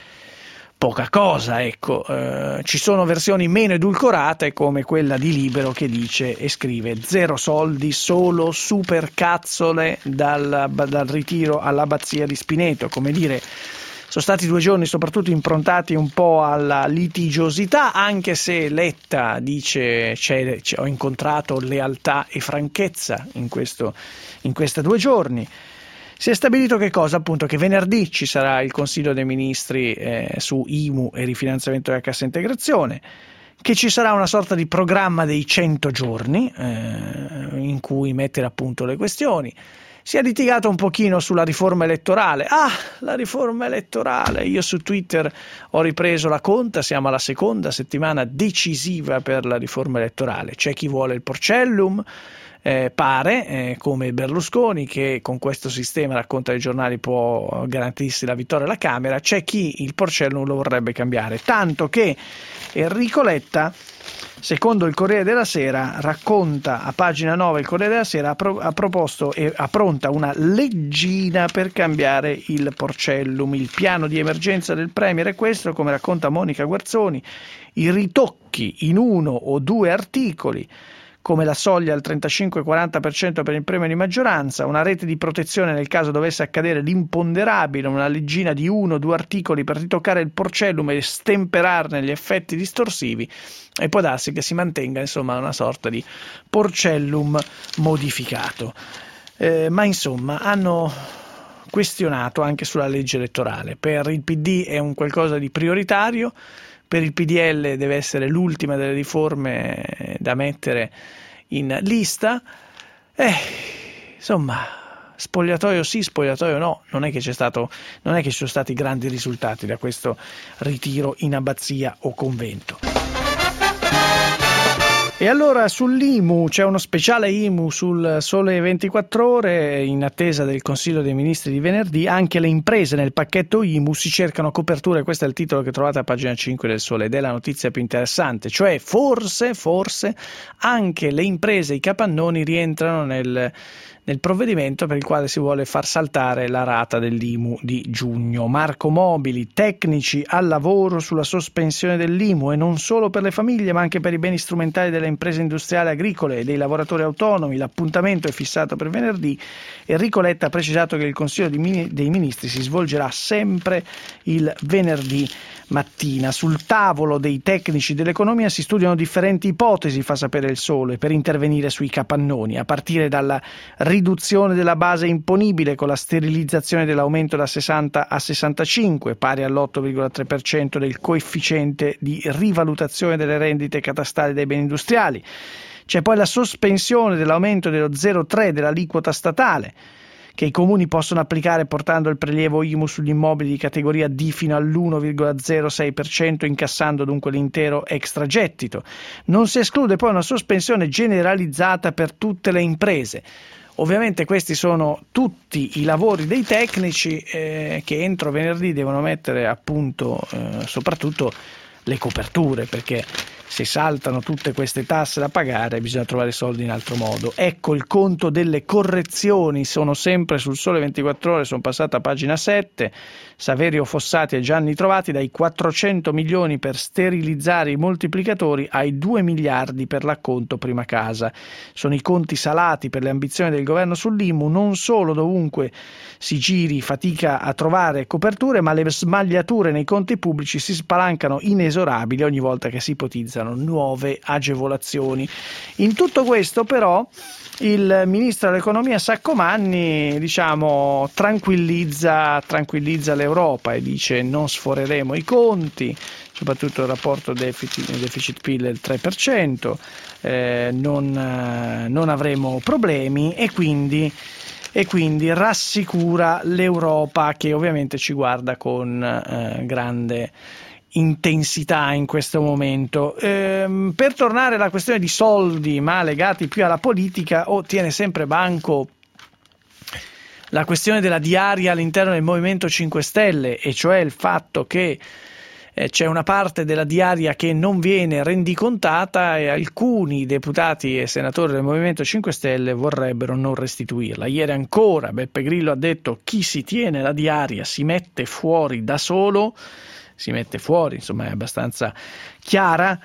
Poca cosa, ecco. Eh, ci sono versioni meno edulcorate come quella di Libero, che dice e scrive: zero soldi, solo supercazzole dal, dal ritiro all'abbazia di Spineto. Come dire, sono stati due giorni soprattutto improntati un po' alla litigiosità, anche se Letta dice c'è, c'è, ho incontrato lealtà e franchezza in questo in questi due giorni. Si è stabilito che cosa? Appunto che venerdì ci sarà il Consiglio dei Ministri eh, su I M U e rifinanziamento della cassa integrazione, che ci sarà una sorta di programma dei cento giorni eh, in cui mettere a punto le questioni. Si è litigato un pochino sulla riforma elettorale. Ah, la riforma elettorale! Io su Twitter ho ripreso la conta, siamo alla seconda settimana decisiva per la riforma elettorale. C'è chi vuole il Porcellum, Eh, pare, eh, come Berlusconi, che con questo sistema, racconta ai giornali, può garantirsi la vittoria alla Camera. C'è chi il Porcellum lo vorrebbe cambiare, tanto che Enrico Letta, secondo il Corriere della Sera, racconta a pagina nove, il Corriere della Sera ha, pro- ha proposto e ha pronta una leggina per cambiare il Porcellum. Il piano di emergenza del Premier è questo, come racconta Monica Guerzoni: i ritocchi in uno o due articoli, come la soglia al trentacinque quaranta per cento per il premio di maggioranza, una rete di protezione nel caso dovesse accadere l'imponderabile, una leggina di uno o due articoli per ritoccare il Porcellum e stemperarne gli effetti distorsivi, e può darsi che si mantenga insomma una sorta di Porcellum modificato. Eh, ma insomma hanno questionato anche sulla legge elettorale. Per il P D è un qualcosa di prioritario, per il P D L deve essere l'ultima delle riforme da mettere in lista. Eh, insomma, spogliatoio sì, spogliatoio no, non è che c'è stato, non è che ci sono stati grandi risultati da questo ritiro in abbazia o convento. E allora sull'I M U c'è uno speciale I M U sul Sole ventiquattro Ore in attesa del Consiglio dei Ministri di venerdì. Anche le imprese nel pacchetto I M U si cercano coperture, questo è il titolo che trovate a pagina cinque del Sole ed è la notizia più interessante, cioè forse, forse anche le imprese, i capannoni rientrano nel nel provvedimento per il quale si vuole far saltare la rata dell'I M U di giugno. Marco Mobili, tecnici al lavoro sulla sospensione dell'I M U, e non solo per le famiglie ma anche per i beni strumentali delle imprese industriali agricole e dei lavoratori autonomi. L'appuntamento è fissato per venerdì. Enrico Letta ha precisato che il Consiglio dei Ministri si svolgerà sempre il venerdì mattina. Sul tavolo dei tecnici dell'economia si studiano differenti ipotesi, fa sapere il Sole, per intervenire sui capannoni, a partire dalla riduzione della base imponibile con la sterilizzazione dell'aumento da sessanta a sessantacinque, pari all'otto virgola tre per cento del coefficiente di rivalutazione delle rendite catastali dei beni industriali. C'è poi la sospensione dell'aumento dello zero virgola tre dell'aliquota statale, che i comuni possono applicare portando il prelievo I M U sugli immobili di categoria D fino all'uno virgola zero sei per cento, incassando dunque l'intero extragettito. Non si esclude poi una sospensione generalizzata per tutte le imprese. Ovviamente questi sono tutti i lavori dei tecnici eh, che entro venerdì devono mettere a punto eh, soprattutto le coperture, perché se saltano tutte queste tasse da pagare bisogna trovare soldi in altro modo. Ecco il conto delle correzioni, sono sempre sul Sole ventiquattro Ore, sono passata a pagina sette. Saverio Fossati e Gianni Trovati, dai quattrocento milioni per sterilizzare i moltiplicatori ai due miliardi per l'acconto prima casa. Sono i conti salati per le ambizioni del governo sull'I M U, non solo dovunque si giri fatica a trovare coperture, ma le smagliature nei conti pubblici si spalancano inesorabili ogni volta che si ipotizzano nuove agevolazioni. In tutto questo però il ministro dell'economia Saccomanni diciamo tranquillizza, tranquillizza l'Europa e dice non sforeremo i conti, soprattutto il rapporto deficit, deficit P I L del tre per cento, eh, non, eh, non avremo problemi e quindi e quindi rassicura l'Europa, che ovviamente ci guarda con eh, grande intensità in questo momento. Ehm, per tornare alla questione di soldi, ma legati più alla politica, o tiene sempre banco la questione della diaria all'interno del Movimento cinque Stelle, e cioè il fatto che eh, c'è una parte della diaria che non viene rendicontata e alcuni deputati e senatori del Movimento cinque Stelle vorrebbero non restituirla. Ieri ancora Beppe Grillo ha detto: chi si tiene la diaria si mette fuori da solo, si mette fuori, insomma è abbastanza chiara.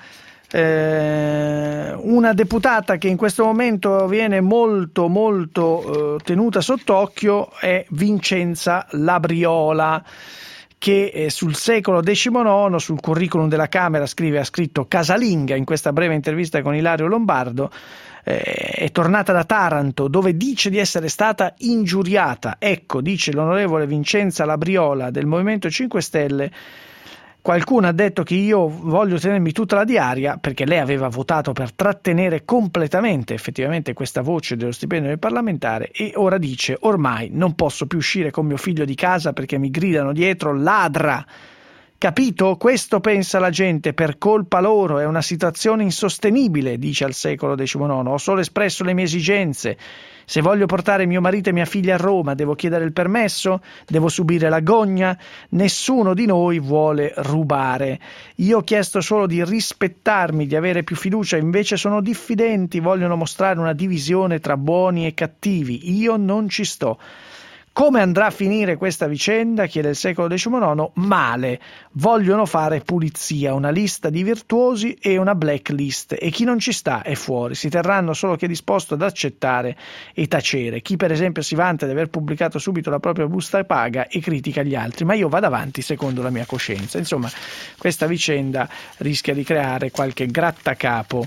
Eh, una deputata che in questo momento viene molto molto eh, tenuta sott'occhio è Vincenza Labriola, che eh, sul Secolo diciannove, sul curriculum della Camera, scrive, ha scritto casalinga in questa breve intervista con Ilario Lombardo. Eh, è tornata da Taranto, dove dice di essere stata ingiuriata. Ecco, dice l'onorevole Vincenza Labriola del Movimento cinque Stelle, qualcuno ha detto che io voglio tenermi tutta la diaria, perché lei aveva votato per trattenere completamente effettivamente questa voce dello stipendio del parlamentare, e ora dice: ormai non posso più uscire con mio figlio di casa perché mi gridano dietro ladra. Capito? Questo pensa la gente, per colpa loro, è una situazione insostenibile, dice al Secolo diciannove. Ho solo espresso le mie esigenze. Se voglio portare mio marito e mia figlia a Roma, devo chiedere il permesso? Devo subire la gogna? Nessuno di noi vuole rubare. Io ho chiesto solo di rispettarmi, di avere più fiducia, invece sono diffidenti, vogliono mostrare una divisione tra buoni e cattivi. Io non ci sto. Come andrà a finire questa vicenda? Chiede il Secolo diciannove. Male. Vogliono fare pulizia, una lista di virtuosi e una blacklist, e chi non ci sta è fuori. Si terranno solo chi è disposto ad accettare e tacere. Chi per esempio si vanta di aver pubblicato subito la propria busta paga e critica gli altri, ma io vado avanti secondo la mia coscienza. Insomma, questa vicenda rischia di creare qualche grattacapo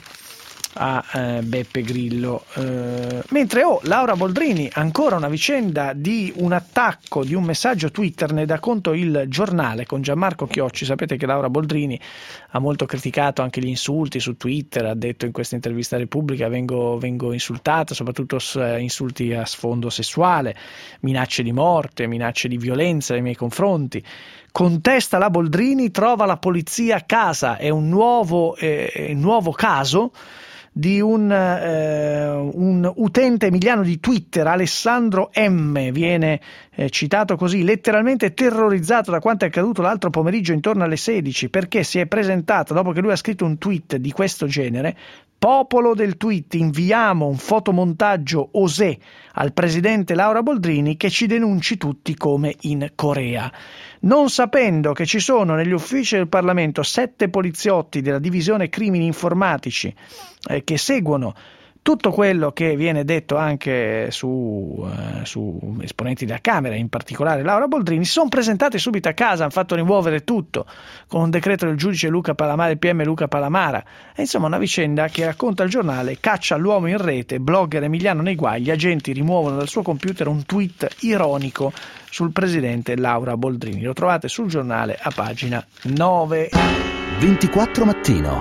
a eh, Beppe Grillo. Eh, mentre oh, Laura Boldrini, ancora una vicenda di un attacco, di un messaggio Twitter, ne dà conto il Giornale con Gianmarco Chiocci. Sapete che Laura Boldrini ha molto criticato anche gli insulti su Twitter, ha detto in questa intervista a Repubblica: vengo, vengo insultata, soprattutto insulti a sfondo sessuale, minacce di morte, minacce di violenza nei miei confronti. Contesta la Boldrini, trova la polizia a casa, è un nuovo, eh, nuovo caso di un, eh, un utente emiliano di Twitter, Alessandro M, viene eh, citato così: letteralmente terrorizzato da quanto è accaduto l'altro pomeriggio intorno alle sedici, perché si è presentato, dopo che lui ha scritto un tweet di questo genere: popolo del tweet, inviamo un fotomontaggio osè al presidente Laura Boldrini che ci denunci tutti come in Corea. Non sapendo che ci sono negli uffici del Parlamento sette poliziotti della divisione crimini informatici eh, che seguono tutto quello che viene detto anche su, eh, su esponenti della Camera, in particolare Laura Boldrini, si sono presentati subito a casa, hanno fatto rimuovere tutto con un decreto del giudice Luca Palamara, il P M Luca Palamara. E insomma una vicenda che racconta il giornale: caccia all'uomo in rete, blogger Emiliano nei guai, gli agenti rimuovono dal suo computer un tweet ironico sul presidente Laura Boldrini. Lo trovate sul giornale a pagina nove. ventiquattro Mattino.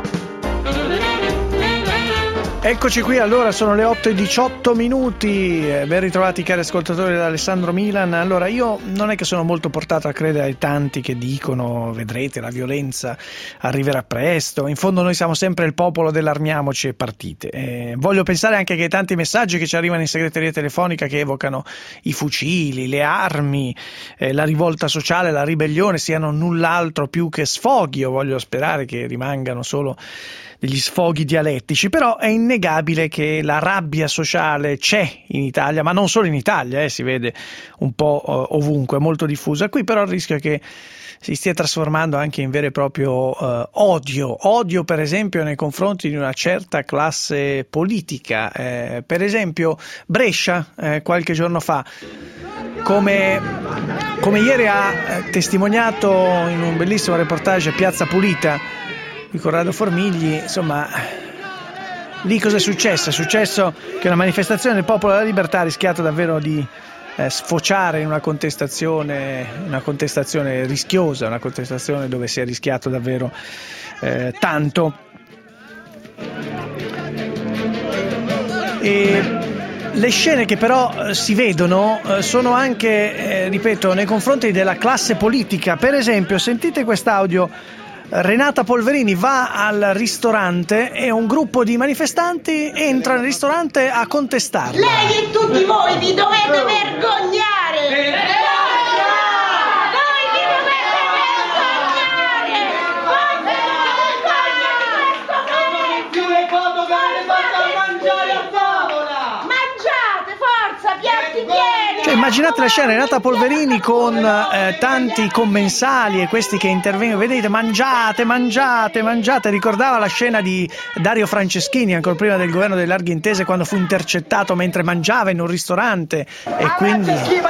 Eccoci qui, allora sono le otto e diciotto minuti, ben ritrovati cari ascoltatori da Alessandro Milan. Allora, io non è che sono molto portato a credere ai tanti che dicono vedrete la violenza arriverà presto, in fondo noi siamo sempre il popolo dell'armiamoci e partite. Eh, voglio pensare anche che i tanti messaggi che ci arrivano in segreteria telefonica che evocano i fucili, le armi, eh, la rivolta sociale, la ribellione siano null'altro più che sfoghi. Io voglio sperare che rimangano solo degli sfoghi dialettici, però è innegabile che la rabbia sociale c'è in Italia, ma non solo in Italia, eh, si vede un po' ovunque, molto diffusa. Qui però il rischio è che si stia trasformando anche in vero e proprio eh, odio, odio per esempio nei confronti di una certa classe politica. Eh, per esempio Brescia, eh, qualche giorno fa, come, come ieri ha testimoniato in un bellissimo reportage Piazza Pulita di Corrado Formigli, insomma, lì cosa è successo? È successo che una manifestazione del Popolo della Libertà ha rischiato davvero di eh, sfociare in una contestazione, una contestazione rischiosa, una contestazione dove si è rischiato davvero eh, tanto. E le scene che però eh, si vedono eh, sono anche, eh, ripeto, nei confronti della classe politica. Per esempio, sentite quest'audio. Renata Polverini va al ristorante e un gruppo di manifestanti entra nel ristorante a contestarla. Lei e tutti voi vi dovete vergognare! Voi vi dovete vergognare! Voi vi dovete vergognare di questo! Non più le foto che avete fatto a mangiare a tavola! Mangiate, forza, piatti pieni! Cioè, immaginate la scena, Renata Polverini con eh, tanti commensali e questi che intervengono, vedete, mangiate, mangiate, mangiate. Ricordava la scena di Dario Franceschini, ancora prima del governo delle larghe intese, quando fu intercettato mentre mangiava in un ristorante e quindi...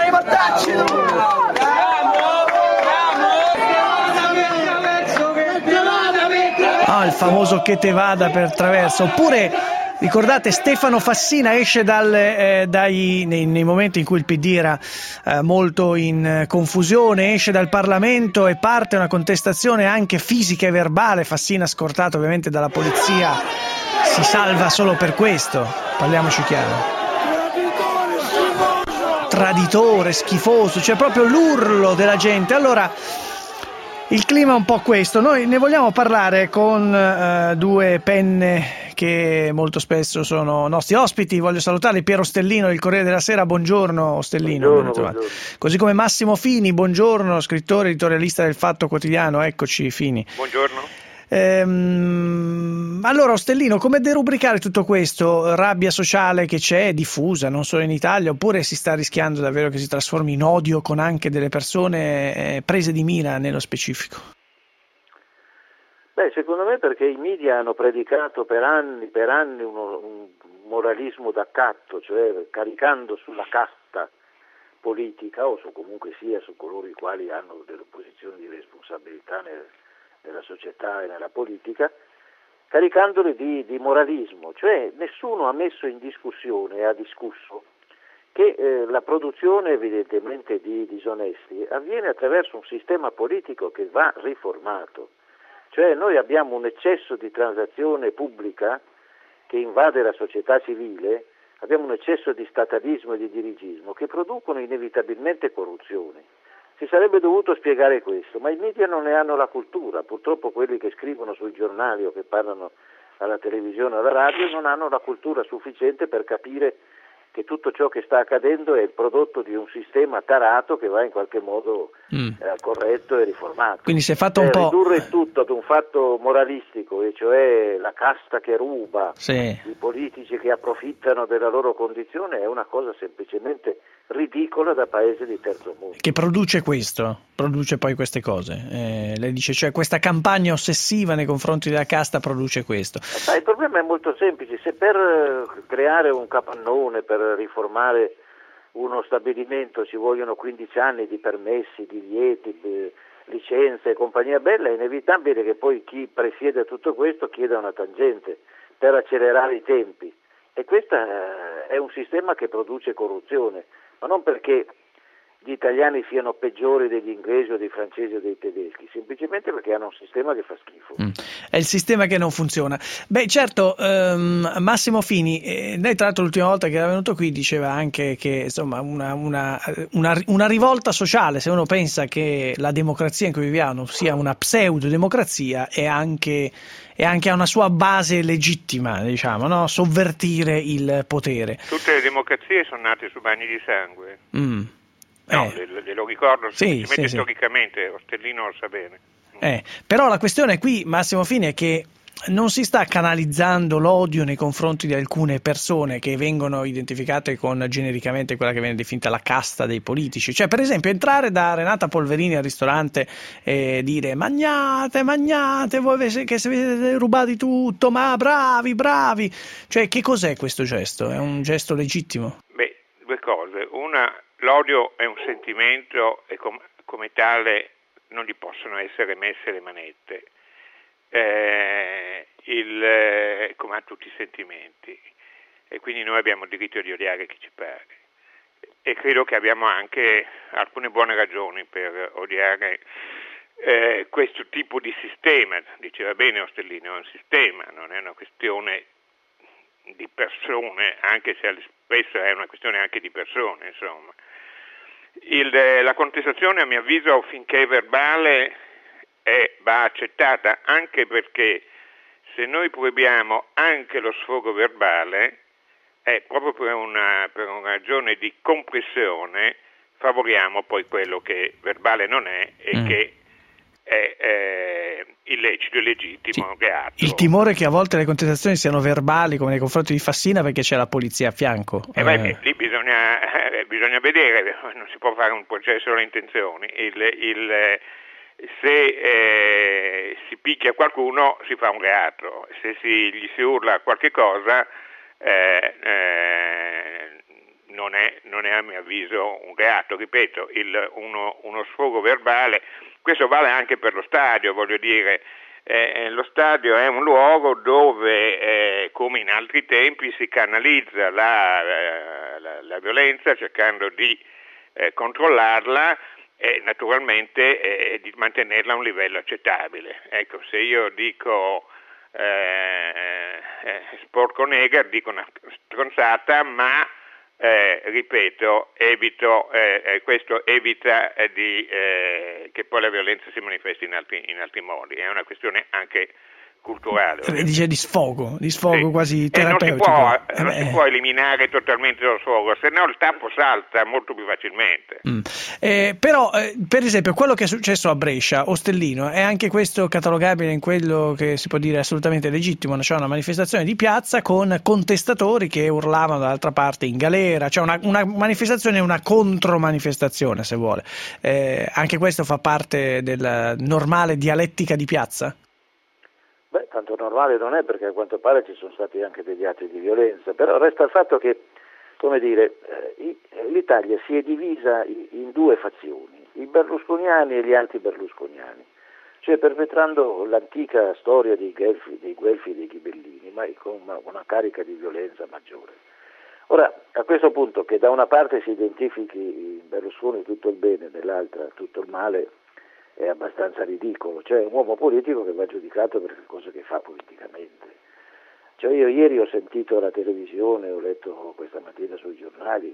Ah, il famoso che te vada per traverso. Oppure... ricordate Stefano Fassina esce dal, eh, dai, nei, nei momenti in cui il P D era eh, molto in eh, confusione, esce dal Parlamento e parte una contestazione anche fisica e verbale. Fassina, scortato ovviamente dalla polizia, si salva solo per questo, parliamoci chiaro. Traditore, schifoso, cioè proprio l'urlo della gente. Allora, il clima è un po' questo. Noi ne vogliamo parlare con uh, due penne che molto spesso sono nostri ospiti. Voglio salutare Piero Stellino del Corriere della Sera. Buongiorno Stellino. Buongiorno, buongiorno. Così come Massimo Fini, buongiorno, scrittore, editorialista del Fatto Quotidiano. Eccoci Fini. Buongiorno. Ehm, allora Ostellino, come derubricare tutto questo? Rabbia sociale che c'è, diffusa non solo in Italia, oppure si sta rischiando davvero che si trasformi in odio con anche delle persone eh, prese di mira nello specifico? Beh, secondo me perché i media hanno predicato per anni, per anni uno, un moralismo d'accatto, cioè caricando sulla casta politica o su comunque sia su coloro i quali hanno delle posizioni di responsabilità nel nella società e nella politica, caricandoli di, di moralismo, cioè nessuno ha messo in discussione e ha discusso che eh, la produzione evidentemente di disonesti avviene attraverso un sistema politico che va riformato, cioè noi abbiamo un eccesso di transazione pubblica che invade la società civile, abbiamo un eccesso di statalismo e di dirigismo che producono inevitabilmente corruzione. Si sarebbe dovuto spiegare questo, ma i media non ne hanno la cultura. Purtroppo quelli che scrivono sui giornali o che parlano alla televisione o alla radio, non hanno la cultura sufficiente per capire che tutto ciò che sta accadendo è il prodotto di un sistema tarato che va in qualche modo mm. eh, corretto e riformato. Quindi si è fatto un per po'... ridurre tutto ad un fatto moralistico, e cioè la casta che ruba, sì. i politici che approfittano della loro condizione, è una cosa semplicemente ridicola da paese di terzo mondo. Che produce questo, produce poi queste cose. Eh, lei dice, cioè questa campagna ossessiva nei confronti della casta produce questo. Ma il problema è molto semplice: se per creare un capannone, per riformare uno stabilimento ci vogliono quindici anni di permessi, divieti, di licenze e compagnia bella, è inevitabile che poi chi presiede tutto questo chieda una tangente per accelerare i tempi, e questo è un sistema che produce corruzione, ma non perché gli italiani siano peggiori degli inglesi o dei francesi o dei tedeschi, semplicemente perché hanno un sistema che fa schifo. Mm. È il sistema che non funziona. Beh, certo, ehm, Massimo Fini, eh, lei tra l'altro l'ultima volta che era venuto qui diceva anche che insomma una, una, una, una rivolta sociale, se uno pensa che la democrazia in cui viviamo sia una pseudo-democrazia, è anche, è anche a una sua base legittima, diciamo, no? Sovvertire il potere. Tutte le democrazie sono nate su bagni di sangue. Mm. No, eh. le, le lo ricordo sì, semplicemente sì, storicamente, Ostellino lo sa bene. Eh, però la questione qui, Massimo Fini, è che non si sta canalizzando l'odio nei confronti di alcune persone che vengono identificate con genericamente quella che viene definita la casta dei politici. Cioè, per esempio, entrare da Renata Polverini al ristorante e dire magnate, magnate, voi che se siete rubati tutto, ma bravi, bravi. Cioè, che cos'è questo gesto? È un gesto legittimo? Beh, due cose. Una, l'odio è un sentimento e com- come tale non gli possono essere messe le manette, eh, il, eh, come a tutti i sentimenti, e quindi noi abbiamo il diritto di odiare chi ci pare, e credo che abbiamo anche alcune buone ragioni per odiare eh, questo tipo di sistema. Diceva bene Ostellino, è un sistema, non è una questione di persone, anche se spesso è una questione anche di persone, insomma. Il, la contestazione, a mio avviso, finché è verbale, è, va accettata, anche perché se noi proibiamo anche lo sfogo verbale, è proprio per una, per una ragione di compressione, favoriamo poi quello che verbale non è e mm. che è eh, illecito, illegittimo, sì. reato. Il timore che a volte le contestazioni siano verbali, come nei confronti di Fassina, perché c'è la polizia a fianco. Eh, beh, eh. Lì bisogna, eh, bisogna vedere, non si può fare un processo alle intenzioni. Il, il, se eh, si picchia qualcuno si fa un reato, se si, gli si urla qualche cosa eh, eh, non, è, non è a mio avviso un reato. Ripeto, il, uno, uno sfogo verbale. Questo vale anche per lo stadio, voglio dire, eh, lo stadio è un luogo dove, eh, come in altri tempi, si canalizza la, la, la violenza cercando di eh, controllarla e naturalmente eh, di mantenerla a un livello accettabile. Ecco, se io dico eh, eh, sporco neger, dico una stronzata, ma Eh, ripeto, evito, eh, questo evita eh, di, eh, che poi la violenza si manifesti in altri, in altri modi, è una questione anche culturale. Dice di sfogo, di sfogo sì. quasi terapeutico. E non si può, non eh, si può eliminare totalmente lo sfogo, se no il tappo salta molto più facilmente. Mm. Eh, però, eh, per esempio, quello che è successo a Brescia, Ostellino, è anche questo catalogabile in quello che si può dire assolutamente legittimo, cioè una manifestazione di piazza con contestatori che urlavano dall'altra parte in galera, cioè una, una manifestazione e una contromanifestazione, se vuole. Eh, anche questo fa parte della normale dialettica di piazza? Beh, tanto normale non è, perché a quanto pare ci sono stati anche degli atti di violenza, però resta il fatto che, come dire, eh, l'Italia si è divisa in due fazioni, i berlusconiani e gli anti-berlusconiani, cioè perpetrando l'antica storia dei Guelfi, dei Guelfi e dei Ghibellini, ma con una, una carica di violenza maggiore. Ora, a questo punto, che da una parte si identifichi Berlusconi tutto il bene, dall'altra tutto il male, è abbastanza ridicolo. Cioè è un uomo politico che va giudicato per le cose che fa politicamente. Cioè io ieri ho sentito alla televisione, ho letto questa mattina sui giornali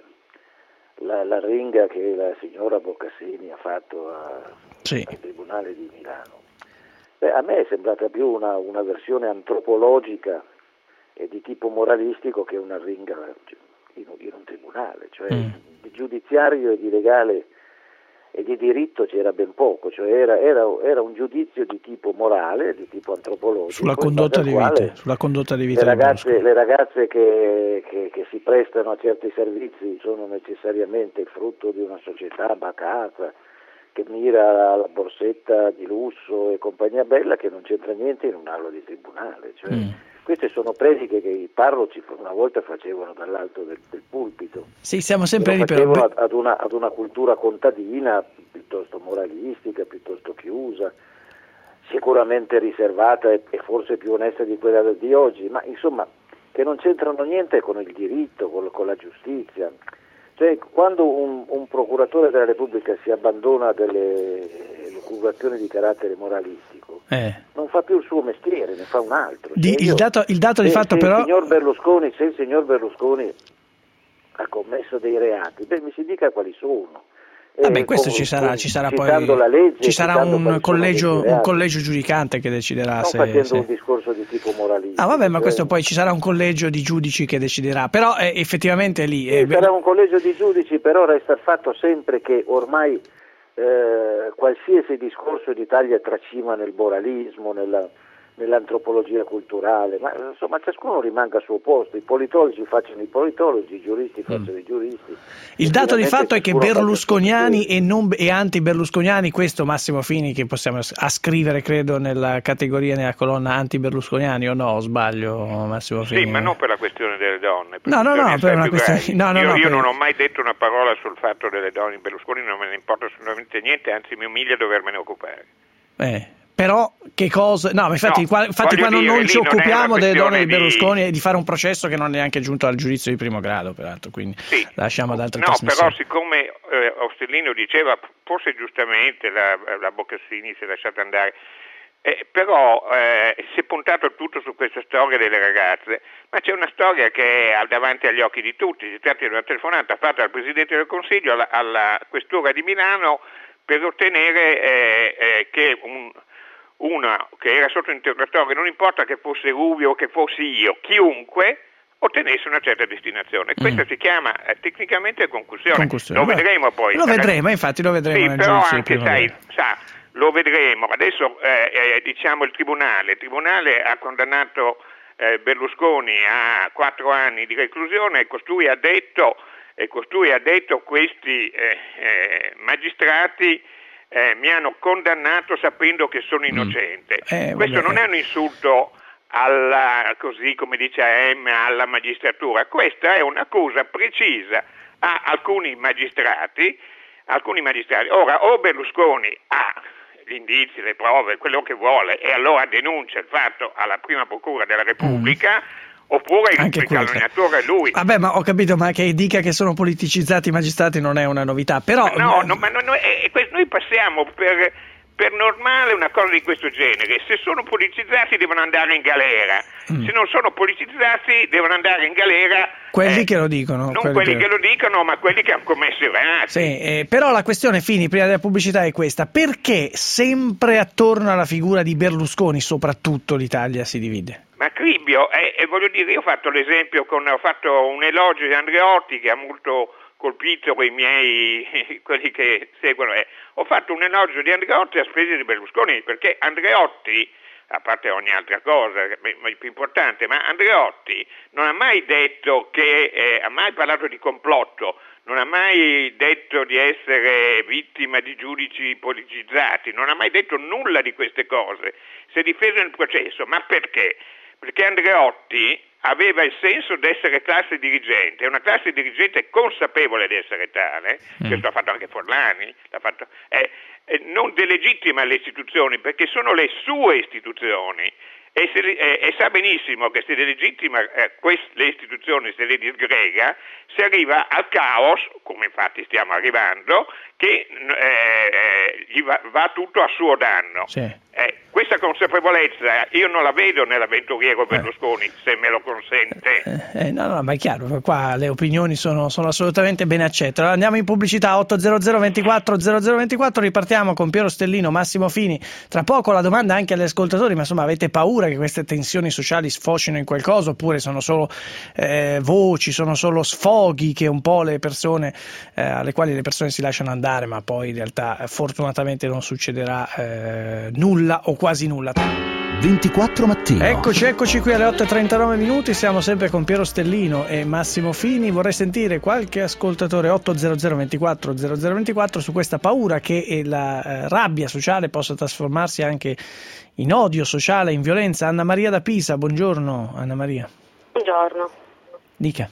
la, la ringa che la signora Boccassini ha fatto a, sì. al Tribunale di Milano. Beh, a me è sembrata più una, una versione antropologica e di tipo moralistico che una ringa in, in un tribunale, cioè mm. di giudiziario e di legale e di diritto c'era ben poco, cioè era, era, era un giudizio di tipo morale, di tipo antropologico. Sulla condotta di vita, sulla condotta di vita. Le ragazze, le ragazze che, che, che si prestano a certi servizi sono necessariamente il frutto di una società bacata, che mira alla borsetta di lusso e compagnia bella, che non c'entra niente in un'aula di tribunale. Cioè, mm. Queste sono prediche che i parroci una volta facevano dall'alto del, del pulpito. Sì, siamo sempre lì però. però. Ad una, ad una cultura contadina piuttosto moralistica, piuttosto chiusa, sicuramente riservata e, e forse più onesta di quella di oggi, ma insomma che non c'entrano niente con il diritto, con, con la giustizia. Cioè, quando un, un procuratore della Repubblica si abbandona a delle lucubrazioni di carattere moralistico, eh. non fa più il suo mestiere, ne fa un altro. Di, cioè il, io, dato, il dato se, di fatto se però... Il signor Berlusconi, se il signor Berlusconi ha commesso dei reati, beh, mi si dica quali sono. Vabbè, questo con, ci sarà, ci sarà poi la legge, ci sarà un collegio, un collegio giudicante che deciderà. Non se, facendo se... un discorso di tipo moralistico. Ah, vabbè, ma cioè... questo poi ci sarà un collegio di giudici che deciderà. Però eh, effettivamente lì. Sì, eh, sarà un collegio di giudici, però resta il fatto sempre che ormai eh, qualsiasi discorso di Italia tracima nel moralismo, nella, nell'antropologia culturale, ma insomma ciascuno rimanga al suo posto, i politologi facciano i politologi, i giuristi facciano mm. i giuristi. Il dato di fatto è che berlusconiani e, non, e anti-berlusconiani, questo Massimo Fini, che possiamo ascrivere credo nella categoria, nella colonna anti-berlusconiani, o no, o sbaglio Massimo Fini? Sì, ma non per la questione delle donne. Per no, no, no, per una questione... no, no, io no, io per... non ho mai detto una parola sul fatto delle donne in Berlusconi, non me ne importa assolutamente niente, anzi mi umilia dovermene occupare. Eh... Però che cosa... No, infatti, no, qua, infatti quando dire, non ci occupiamo delle donne di di Berlusconi e di fare un processo che non è neanche giunto al giudizio di primo grado, peraltro, quindi sì. lasciamo ad altre no, trasmissioni. No, però siccome eh, Ostellino diceva, forse giustamente la, la Boccassini si è lasciata andare, eh, però eh, si è puntato tutto su questa storia delle ragazze, ma c'è una storia che è davanti agli occhi di tutti. Si tratta di una telefonata fatta dal Presidente del Consiglio alla, alla Questura di Milano per ottenere eh, eh, che un... una che era sotto interrogatorio, non importa che fosse Rubio o che fossi io, chiunque ottenesse una certa destinazione. Questa mm. si chiama eh, tecnicamente concussione. concussione. Lo Beh, vedremo poi. Lo vedremo, infatti lo vedremo. Sì, nel però giudizio anche, sai, sa, lo vedremo. Adesso eh, eh, diciamo il Tribunale. Il Tribunale ha condannato eh, Berlusconi a quattro anni di reclusione e costui ha detto, e costui ha detto questi eh, eh, magistrati Eh, mi hanno condannato sapendo che sono innocente. Mm. Eh, Questo non è un insulto alla, così come dice A M, alla magistratura, questa è un'accusa precisa a alcuni magistrati, alcuni magistrati. Ora, o Berlusconi ha gli indizi, le prove, quello che vuole, e allora denuncia il fatto alla prima procura della Repubblica, mm. oppure il calunniatore è lui. Vabbè, ma ho capito, ma che dica che sono politicizzati i magistrati non è una novità, però... Ma no, no, ma no, no, eh, noi passiamo per, per normale una cosa di questo genere. Se sono politicizzati devono andare in galera, mm. se non sono politicizzati devono andare in galera... Quelli eh, che lo dicono. Non quelli, quelli che... che lo dicono, ma quelli che hanno commesso i reati. Sì, eh, però la questione, Fini, prima della pubblicità è questa: perché sempre attorno alla figura di Berlusconi soprattutto l'Italia si divide? Ma Cribbio, eh, eh, voglio dire, io ho fatto l'esempio, con, ho fatto un elogio di Andreotti che ha molto colpito quei miei, quelli che seguono, eh. ho fatto un elogio di Andreotti a spese di Berlusconi, perché Andreotti, a parte ogni altra cosa, è più importante, ma Andreotti non ha mai detto che, eh, ha mai parlato di complotto, non ha mai detto di essere vittima di giudici politicizzati, non ha mai detto nulla di queste cose, si è difeso nel processo, ma perché? Perché Andreotti aveva il senso di essere classe dirigente, è una classe dirigente consapevole di essere tale, mm. questo ha fatto anche Forlani, l'ha fatto, eh, eh, non delegittima le istituzioni perché sono le sue istituzioni E, se, e, e sa benissimo che se delegittima eh, quest, le istituzioni, se le disgrega, si arriva al caos, come infatti stiamo arrivando, che eh, gli va, va tutto a suo danno. Sì. Eh, questa consapevolezza io non la vedo nell'avventuriero Berlusconi, eh. se me lo consente. Eh, eh, no, no, ma è chiaro, qua le opinioni sono, sono assolutamente ben accette. Allora andiamo in pubblicità, otto zero zero ventiquattro zero zero ventiquattro, ripartiamo con Piero Stellino, Massimo Fini. Tra poco la domanda anche agli ascoltatori, ma insomma avete paura che queste tensioni sociali sfocino in qualcosa, oppure sono solo eh, voci, sono solo sfoghi che un po' le persone, eh, alle quali le persone si lasciano andare, ma poi in realtà eh, fortunatamente non succederà eh, nulla o quasi nulla. ventiquattro mattino. Eccoci, eccoci qui alle otto e trentanove minuti, siamo sempre con Piero Stellino e Massimo Fini. Vorrei sentire qualche ascoltatore otto zero zero ventiquattro zero zero ventiquattro su questa paura che la eh, rabbia sociale possa trasformarsi anche in odio sociale, in violenza. Anna Maria da Pisa, buongiorno Anna Maria. Buongiorno. Dica.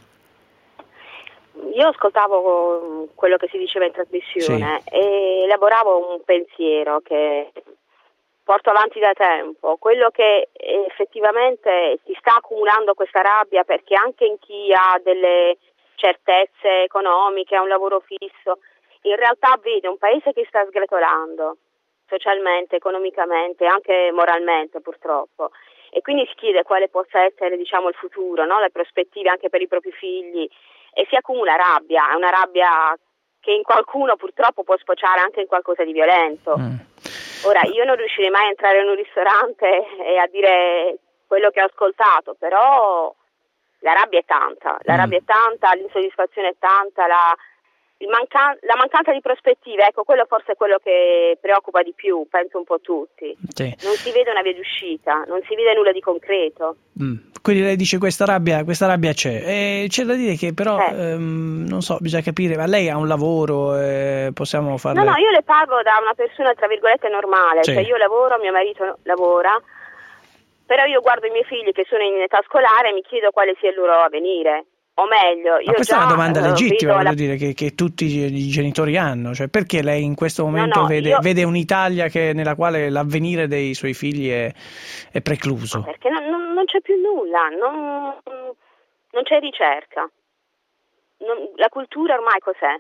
Io ascoltavo quello che si diceva in trasmissione, sì, e elaboravo un pensiero che porto avanti da tempo, quello che effettivamente si sta accumulando questa rabbia, perché anche in chi ha delle certezze economiche, ha un lavoro fisso, in realtà vede un paese che sta sgretolando socialmente, economicamente, anche moralmente purtroppo, e quindi si chiede quale possa essere, diciamo, il futuro, no? Le prospettive anche per i propri figli, e si accumula rabbia, è una rabbia che in qualcuno purtroppo può sfociare anche in qualcosa di violento. Mm. Ora, io non riuscirei mai a entrare in un ristorante e a dire quello che ho ascoltato, però la rabbia è tanta, la mm. rabbia è tanta, l'insoddisfazione è tanta, la, il manca- la mancanza di prospettive, ecco, quello forse è quello che preoccupa di più, penso un po' tutti. Sì. Non si vede una via d'uscita, non si vede nulla di concreto. Mm. Quindi lei dice questa rabbia, questa rabbia c'è, e c'è da dire che però, eh. ehm, non so, bisogna capire, ma lei ha un lavoro, eh, possiamo farle... No, no, io le parlo da una persona tra virgolette normale, sì, cioè io lavoro, mio marito lavora, però io guardo i miei figli che sono in età scolare e mi chiedo quale sia il loro avvenire, o meglio... Io ma questa già, è una domanda legittima, voglio la... dire, che, che tutti i genitori hanno, cioè perché lei in questo momento no, no, vede, io... vede un'Italia che, nella quale l'avvenire dei suoi figli è, è precluso? Perché non, non, non c'è più nulla, non, non c'è ricerca, non, la cultura ormai cos'è?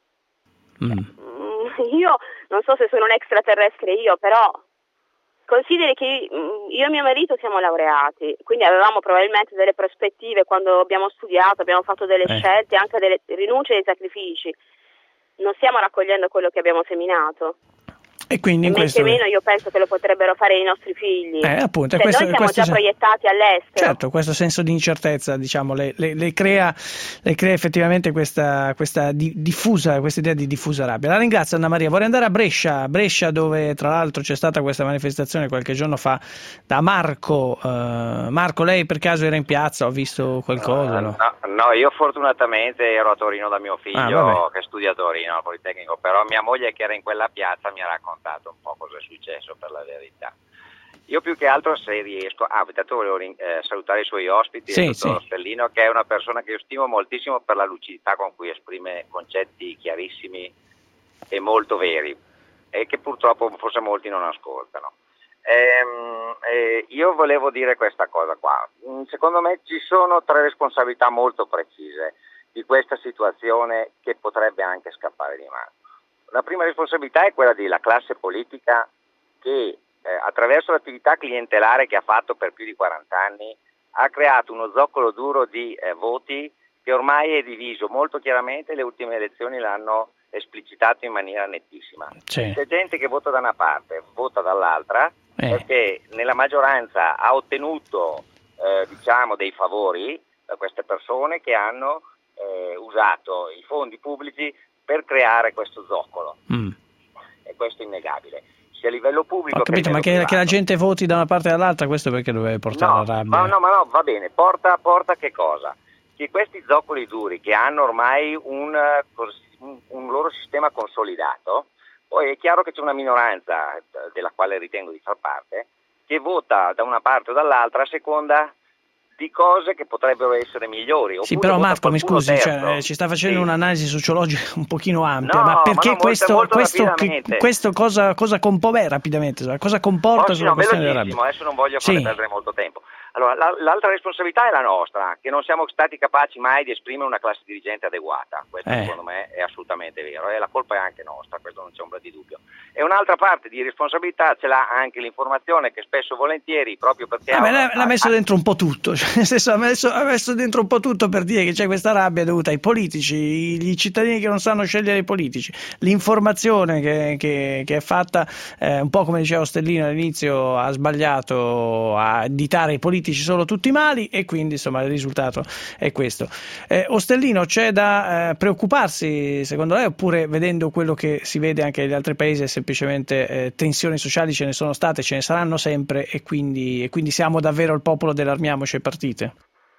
Mm. Io non so se sono un extraterrestre io, però consideri che io e mio marito siamo laureati, quindi avevamo probabilmente delle prospettive quando abbiamo studiato, abbiamo fatto delle eh. scelte, anche delle rinunce e dei sacrifici. Non stiamo raccogliendo quello che abbiamo seminato. E quindi in questo... meno io penso che lo potrebbero fare i nostri figli. Eh, appunto, cioè, questo, noi siamo questo già se... proiettati all'estero. Certo, questo senso di incertezza, diciamo, le, le, le, crea, le crea effettivamente questa, questa di, diffusa, questa idea di diffusa rabbia. La ringrazio Anna Maria. Vorrei andare a Brescia, Brescia dove tra l'altro c'è stata questa manifestazione qualche giorno fa da Marco. Uh, Marco, lei per caso era in piazza? Ho visto qualcosa? Uh, no? No, no, io fortunatamente ero a Torino da mio figlio ah, che studia a Torino al Politecnico, però mia moglie che era in quella piazza mi ha raccontato un po' cosa è successo, per la verità. Io più che altro, se riesco, ah, intanto volevo eh, salutare i suoi ospiti, sì, il dottor sì. Stellino, che è una persona che io stimo moltissimo per la lucidità con cui esprime concetti chiarissimi e molto veri, e che purtroppo forse molti non ascoltano. Ehm, eh, io volevo dire questa cosa qua. Secondo me ci sono tre responsabilità molto precise di questa situazione che potrebbe anche scappare di mano. La prima responsabilità è quella della classe politica che eh, attraverso l'attività clientelare che ha fatto per più di quaranta anni ha creato uno zoccolo duro di eh, voti che ormai è diviso molto chiaramente. Le ultime elezioni l'hanno esplicitato in maniera nettissima. Sì. C'è gente che vota da una parte, vota dall'altra, eh. perché nella maggioranza ha ottenuto eh, diciamo dei favori da queste persone che hanno eh, usato i fondi pubblici per creare questo zoccolo, mm. e questo è innegabile, sia a livello pubblico. Ho capito, ma che, che la gente voti da una parte e dall'altra, questo perché dovrebbe portare no, la rabbia? Ma no, ma no, va bene, porta, porta che cosa? Che questi zoccoli duri che hanno ormai un, un, un loro sistema consolidato, poi è chiaro che c'è una minoranza della quale ritengo di far parte, che vota da una parte o dall'altra a seconda di cose che potrebbero essere migliori. Sì, però Marco, mi scusi, cioè, ci sta facendo sì. un'analisi sociologica un pochino ampia, no, ma perché ma questo, molto, molto questo, questo cosa, cosa comporta, beh, rapidamente, cosa comporta sulla no, questione della rabbia? Adesso non voglio fare sì. perdere molto tempo. Allora, la, l'altra responsabilità è la nostra, che non siamo stati capaci mai di esprimere una classe dirigente adeguata. Questo eh. secondo me è assolutamente vero, e la colpa è anche nostra, questo non c'è ombra di dubbio. E un'altra parte di responsabilità ce l'ha anche l'informazione, che spesso e volentieri, proprio perché... Ah, una... l'ha messo dentro un po' tutto, cioè, nel senso, ha messo, ha messo dentro un po' tutto per dire che c'è questa rabbia dovuta ai politici, i cittadini che non sanno scegliere i politici, l'informazione che, che, che è fatta, eh, un po' come diceva Ostellino all'inizio, ha sbagliato a additare i politici solo tutti mali, e quindi insomma il risultato è questo. eh, Ostellino, c'è da eh, preoccuparsi secondo lei, oppure vedendo quello che si vede anche negli altri paesi è semplicemente eh, tensioni sociali ce ne sono state, ce ne saranno sempre, e quindi, e quindi siamo davvero il popolo dell'armiamoci e partite?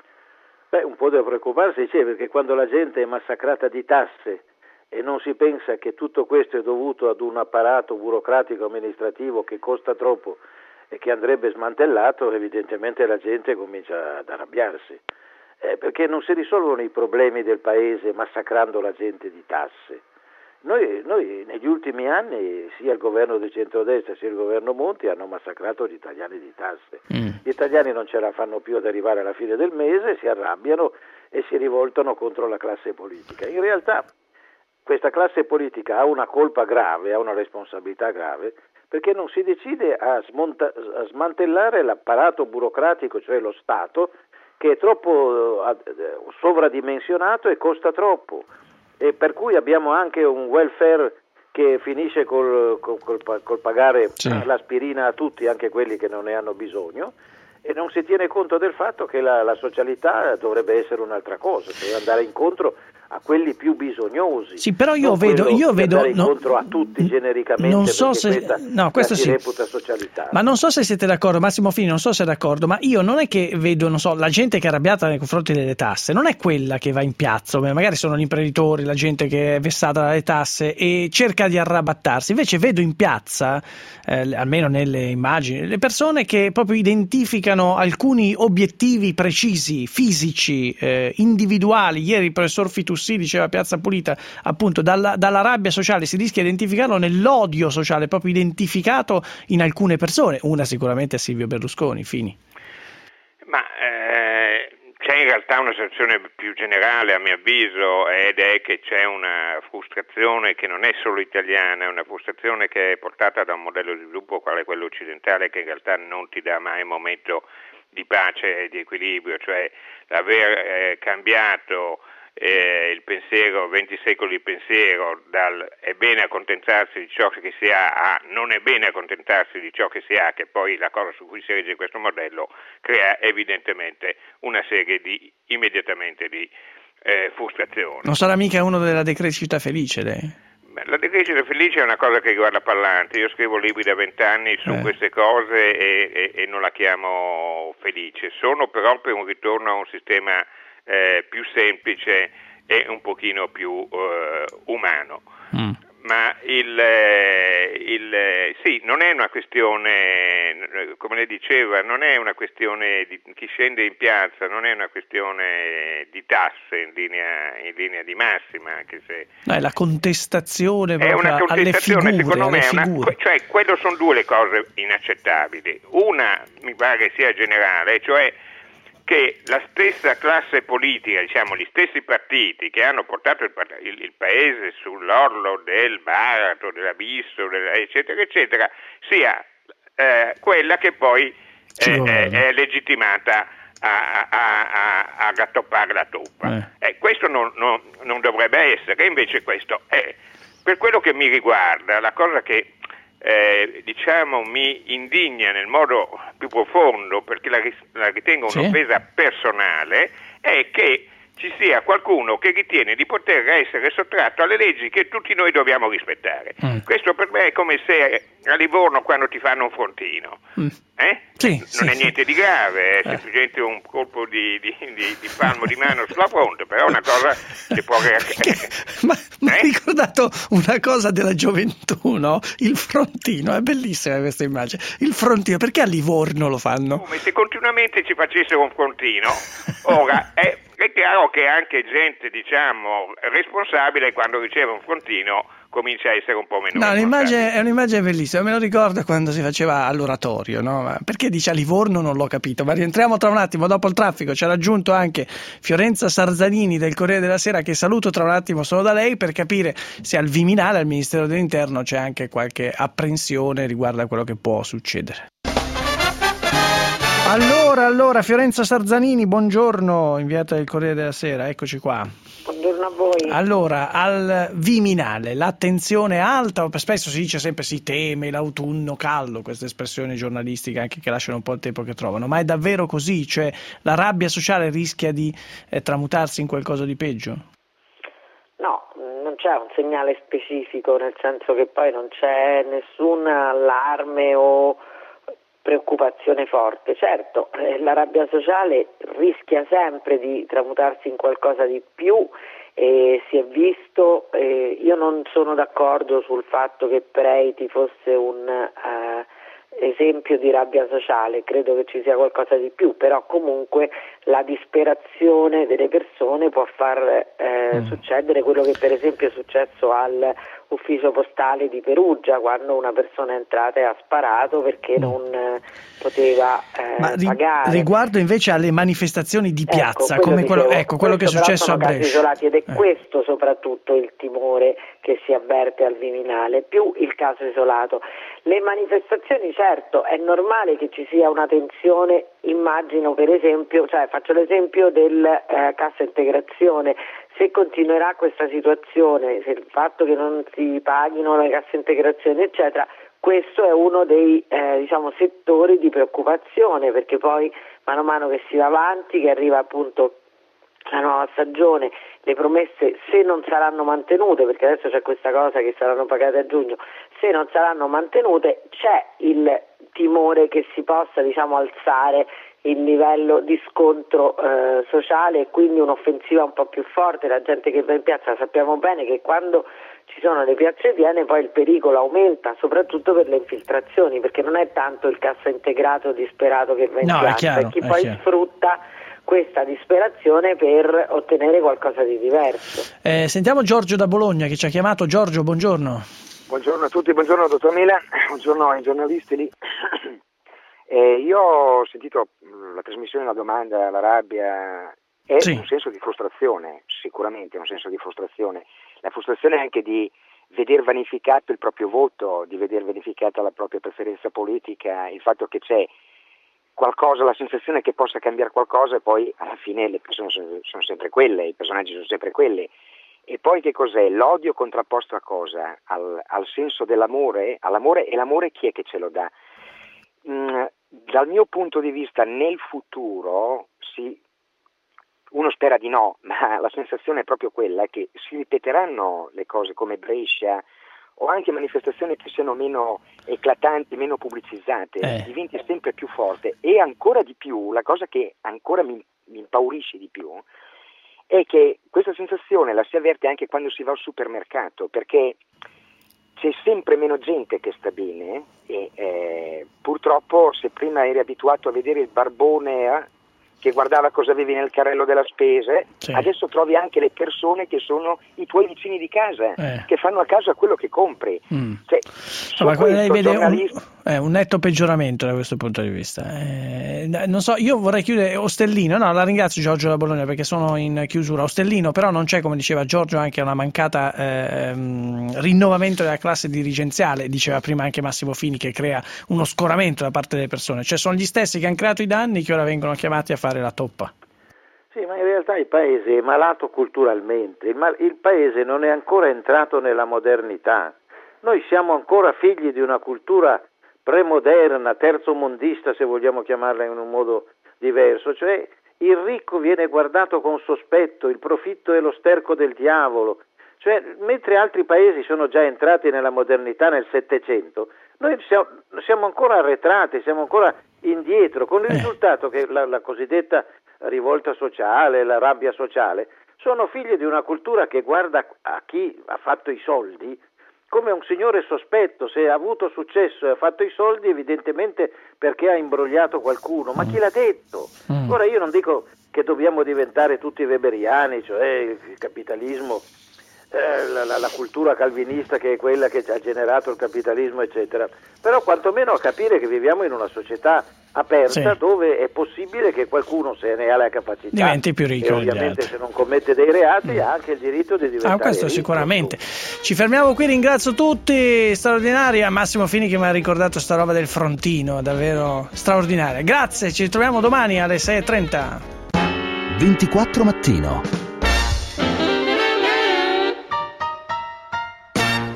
Beh, un po' da preoccuparsi c'è, perché quando la gente è massacrata di tasse e non si pensa che tutto questo è dovuto ad un apparato burocratico amministrativo che costa troppo e che andrebbe smantellato, evidentemente la gente comincia ad arrabbiarsi, eh, perché non si risolvono i problemi del paese massacrando la gente di tasse. Noi, noi negli ultimi anni sia il governo di centrodestra sia il governo Monti hanno massacrato gli italiani di tasse. Mm. Gli italiani non ce la fanno più ad arrivare alla fine del mese, si arrabbiano e si rivoltano contro la classe politica. In realtà questa classe politica ha una colpa grave, ha una responsabilità grave, perché non si decide a, smonta- a smantellare l'apparato burocratico, cioè lo Stato, che è troppo uh, sovradimensionato e costa troppo, e per cui abbiamo anche un welfare che finisce col, col, col, col pagare sì. l'aspirina a tutti, anche quelli che non ne hanno bisogno, e non si tiene conto del fatto che la, la socialità dovrebbe essere un'altra cosa, cioè andare incontro a quelli più bisognosi. Sì, però io vedo, io vedo andare incontro no, a tutti genericamente, non so se questa no, questo si sì. reputa socialità. Ma non so se siete d'accordo, Massimo Fini, non so se è d'accordo, ma io non è che vedo, non so, la gente che è arrabbiata nei confronti delle tasse, non è quella che va in piazza, magari sono gli imprenditori, la gente che è vessata dalle tasse e cerca di arrabattarsi. Invece vedo in piazza, eh, almeno nelle immagini, le persone che proprio identificano alcuni obiettivi precisi, fisici, eh, individuali. Ieri il professor Fitussi diceva Piazza Pulita, appunto, dalla, dalla rabbia sociale si rischia di identificarlo nell'odio sociale, proprio identificato in alcune persone, una sicuramente è Silvio Berlusconi. Fini. Ma eh, c'è in realtà una situazione più generale, a mio avviso, ed è che c'è una frustrazione che non è solo italiana, è una frustrazione che è portata da un modello di sviluppo quale quello occidentale, che in realtà non ti dà mai un momento di pace e di equilibrio, cioè l'aver eh, cambiato Eh, il pensiero, venti secoli di pensiero, dal è bene accontentarsi di ciò che si ha a non è bene accontentarsi di ciò che si ha, che poi la cosa su cui si regge questo modello, crea evidentemente una serie di immediatamente di eh, frustrazioni. Non sarà mica uno della decrescita felice, lei? Beh, la decrescita felice è una cosa che riguarda Pallante. Io scrivo libri da vent'anni su eh. queste cose e, e, e non la chiamo felice. Sono però per un ritorno a un sistema Eh, più semplice e un pochino più eh, umano. Mm. Ma il, eh, il eh, sì, non è una questione, come lei diceva, non è una questione di chi scende in piazza, non è una questione di tasse in linea, in linea di massima, anche se no, è la contestazione è una contestazione, alle figure, secondo me alle è una, cioè quello sono due le cose inaccettabili. Una mi pare sia generale, cioè che la stessa classe politica, diciamo gli stessi partiti che hanno portato il, il, il paese sull'orlo del baratro, dell'abisso, del, eccetera, eccetera, sia eh, quella che poi eh, è, è legittimata a, a, a, a rattoppare la toppa. Eh. Eh, questo non, non, non dovrebbe essere, invece questo è. Per quello che mi riguarda, la cosa che Eh, diciamo mi indigna nel modo più profondo, perché la, la ritengo un'offesa sì. personale, è che ci sia qualcuno che ritiene di poter essere sottratto alle leggi che tutti noi dobbiamo rispettare. Mm. Questo per me è come se a Livorno quando ti fanno un frontino. Mm. Eh? Sì, non sì, è sì. niente di grave, è eh. semplicemente un colpo di, di, di, di palmo di mano sulla fronte, però è una cosa che può... ma mi ha eh? ricordato una cosa della gioventù, no? Il frontino, è bellissima questa immagine. Il frontino, perché a Livorno lo fanno? Come se continuamente ci facessero un frontino. Ora, è, è chiaro che anche gente, diciamo, responsabile quando riceve un frontino comincia a essere un po' meno... No, l'immagine, è un'immagine bellissima, me lo ricordo quando si faceva all'oratorio, no? Ma perché dice a Livorno non l'ho capito, ma rientriamo tra un attimo, dopo il traffico ci ha raggiunto anche Fiorenza Sarzanini del Corriere della Sera, che saluto tra un attimo solo da lei, per capire se al Viminale, al Ministero dell'Interno, c'è anche qualche apprensione riguardo a quello che può succedere. Allora, allora, Fiorenza Sarzanini, buongiorno, inviata del Corriere della Sera, eccoci qua. Buongiorno a voi. Allora, al Viminale, l'attenzione è alta, spesso si dice sempre si teme l'autunno caldo, queste espressioni giornalistiche anche che lasciano un po' il tempo che trovano, ma è davvero così? Cioè la rabbia sociale rischia di eh, tramutarsi in qualcosa di peggio? No, non c'è un segnale specifico, nel senso che poi non c'è nessun allarme o preoccupazione forte. Certo, eh, la rabbia sociale rischia sempre di tramutarsi in qualcosa di più e si è visto, eh, io non sono d'accordo sul fatto che Preti fosse un eh, esempio di rabbia sociale, credo che ci sia qualcosa di più, però comunque la disperazione delle persone può far eh, mm. succedere quello che per esempio è successo al ufficio postale di Perugia, quando una persona è entrata e ha sparato perché mm. non eh, poteva eh, Ma ri- pagare. Riguardo invece alle manifestazioni di piazza, ecco, come quello, dicevo, ecco, quello che è successo a Brescia. Isolati, ed è eh. questo soprattutto il timore che si avverte al Viminale, più il caso isolato. Le manifestazioni, certo, è normale che ci sia una tensione, immagino per esempio, cioè faccio l'esempio del eh, cassa integrazione. Se continuerà questa situazione, se il fatto che non si paghino le casse integrazione eccetera, questo è uno dei eh, diciamo settori di preoccupazione, perché poi mano a mano che si va avanti, che arriva appunto la nuova stagione, le promesse se non saranno mantenute, perché adesso c'è questa cosa che saranno pagate a giugno, se non saranno mantenute c'è il timore che si possa diciamo alzare il livello di scontro eh, sociale e quindi un'offensiva un po' più forte. La gente che va in piazza, sappiamo bene che quando ci sono le piazze piene poi il pericolo aumenta, soprattutto per le infiltrazioni, perché non è tanto il cassa integrato disperato che va in no, piazza, è, chiaro, è chi è poi chiaro. sfrutta questa disperazione per ottenere qualcosa di diverso. Eh, sentiamo Giorgio da Bologna che ci ha chiamato. Giorgio, buongiorno. Buongiorno a tutti, buongiorno dottor Milan, buongiorno ai giornalisti lì. Eh, io ho sentito la trasmissione, la domanda, la rabbia, è sì. un senso di frustrazione, sicuramente un senso di frustrazione. La frustrazione è anche di veder vanificato il proprio voto, di veder vanificata la propria preferenza politica, il fatto che c'è qualcosa, la sensazione che possa cambiare qualcosa e poi alla fine le persone sono, sono sempre quelle, i personaggi sono sempre quelli. E poi che cos'è? L'odio contrapposto a cosa? Al, al senso dell'amore? All'amore, e l'amore chi è che ce lo dà? Mm, dal mio punto di vista nel futuro si, uno spera di no, ma la sensazione è proprio quella che si ripeteranno le cose come Brescia o anche manifestazioni che siano meno eclatanti, meno pubblicizzate, eh. diventi sempre più forte. E ancora di più, la cosa che ancora mi, mi impaurisce di più è che questa sensazione la si avverte anche quando si va al supermercato, perché c'è sempre meno gente che sta bene e eh, purtroppo se prima eri abituato a vedere il barbone eh, che guardava cosa avevi nel carrello della spesa, sì. adesso trovi anche le persone che sono i tuoi vicini di casa, eh. che fanno a casa quello che compri. Mm. Cioè, no, ma lei vede giornalista... un, eh, un netto peggioramento da questo punto di vista. Eh, non so, io vorrei chiudere Ostellino, no, la ringrazio Giorgio da Bologna perché sono in chiusura. Ostellino però non c'è, come diceva Giorgio, anche una mancata eh, rinnovamento della classe dirigenziale, diceva prima anche Massimo Fini, che crea uno scoramento da parte delle persone, cioè sono gli stessi che hanno creato i danni che ora vengono chiamati a fare la toppa. Sì, ma in realtà il paese è malato culturalmente, il, ma- il paese non è ancora entrato nella modernità, noi siamo ancora figli di una cultura premoderna, terzomondista se vogliamo chiamarla in un modo diverso, cioè il ricco viene guardato con sospetto, il profitto è lo sterco del diavolo. Cioè, mentre altri paesi sono già entrati nella modernità nel Settecento, noi siamo, siamo ancora arretrati, siamo ancora indietro, con il risultato che la, la cosiddetta rivolta sociale, la rabbia sociale, sono figli di una cultura che guarda a chi ha fatto i soldi come un signore sospetto. Se ha avuto successo e ha fatto i soldi, evidentemente perché ha imbrogliato qualcuno, ma chi l'ha detto? Mm. Ora io non dico che dobbiamo diventare tutti weberiani, cioè il capitalismo, eh, la, la, la cultura calvinista che è quella che ha generato il capitalismo, eccetera, però quantomeno a capire che viviamo in una società aperta, sì, dove è possibile che qualcuno, se ne ha la capacità, diventi più ricco, e ovviamente se non commette dei reati, mm. ha anche il diritto di diventare ah, questo ricco. Sicuramente. Ci fermiamo qui, ringrazio tutti, straordinaria. Massimo Fini che mi ha ricordato sta roba del frontino, davvero straordinaria. Grazie, ci ritroviamo domani alle sei e trenta. ventiquattro mattino.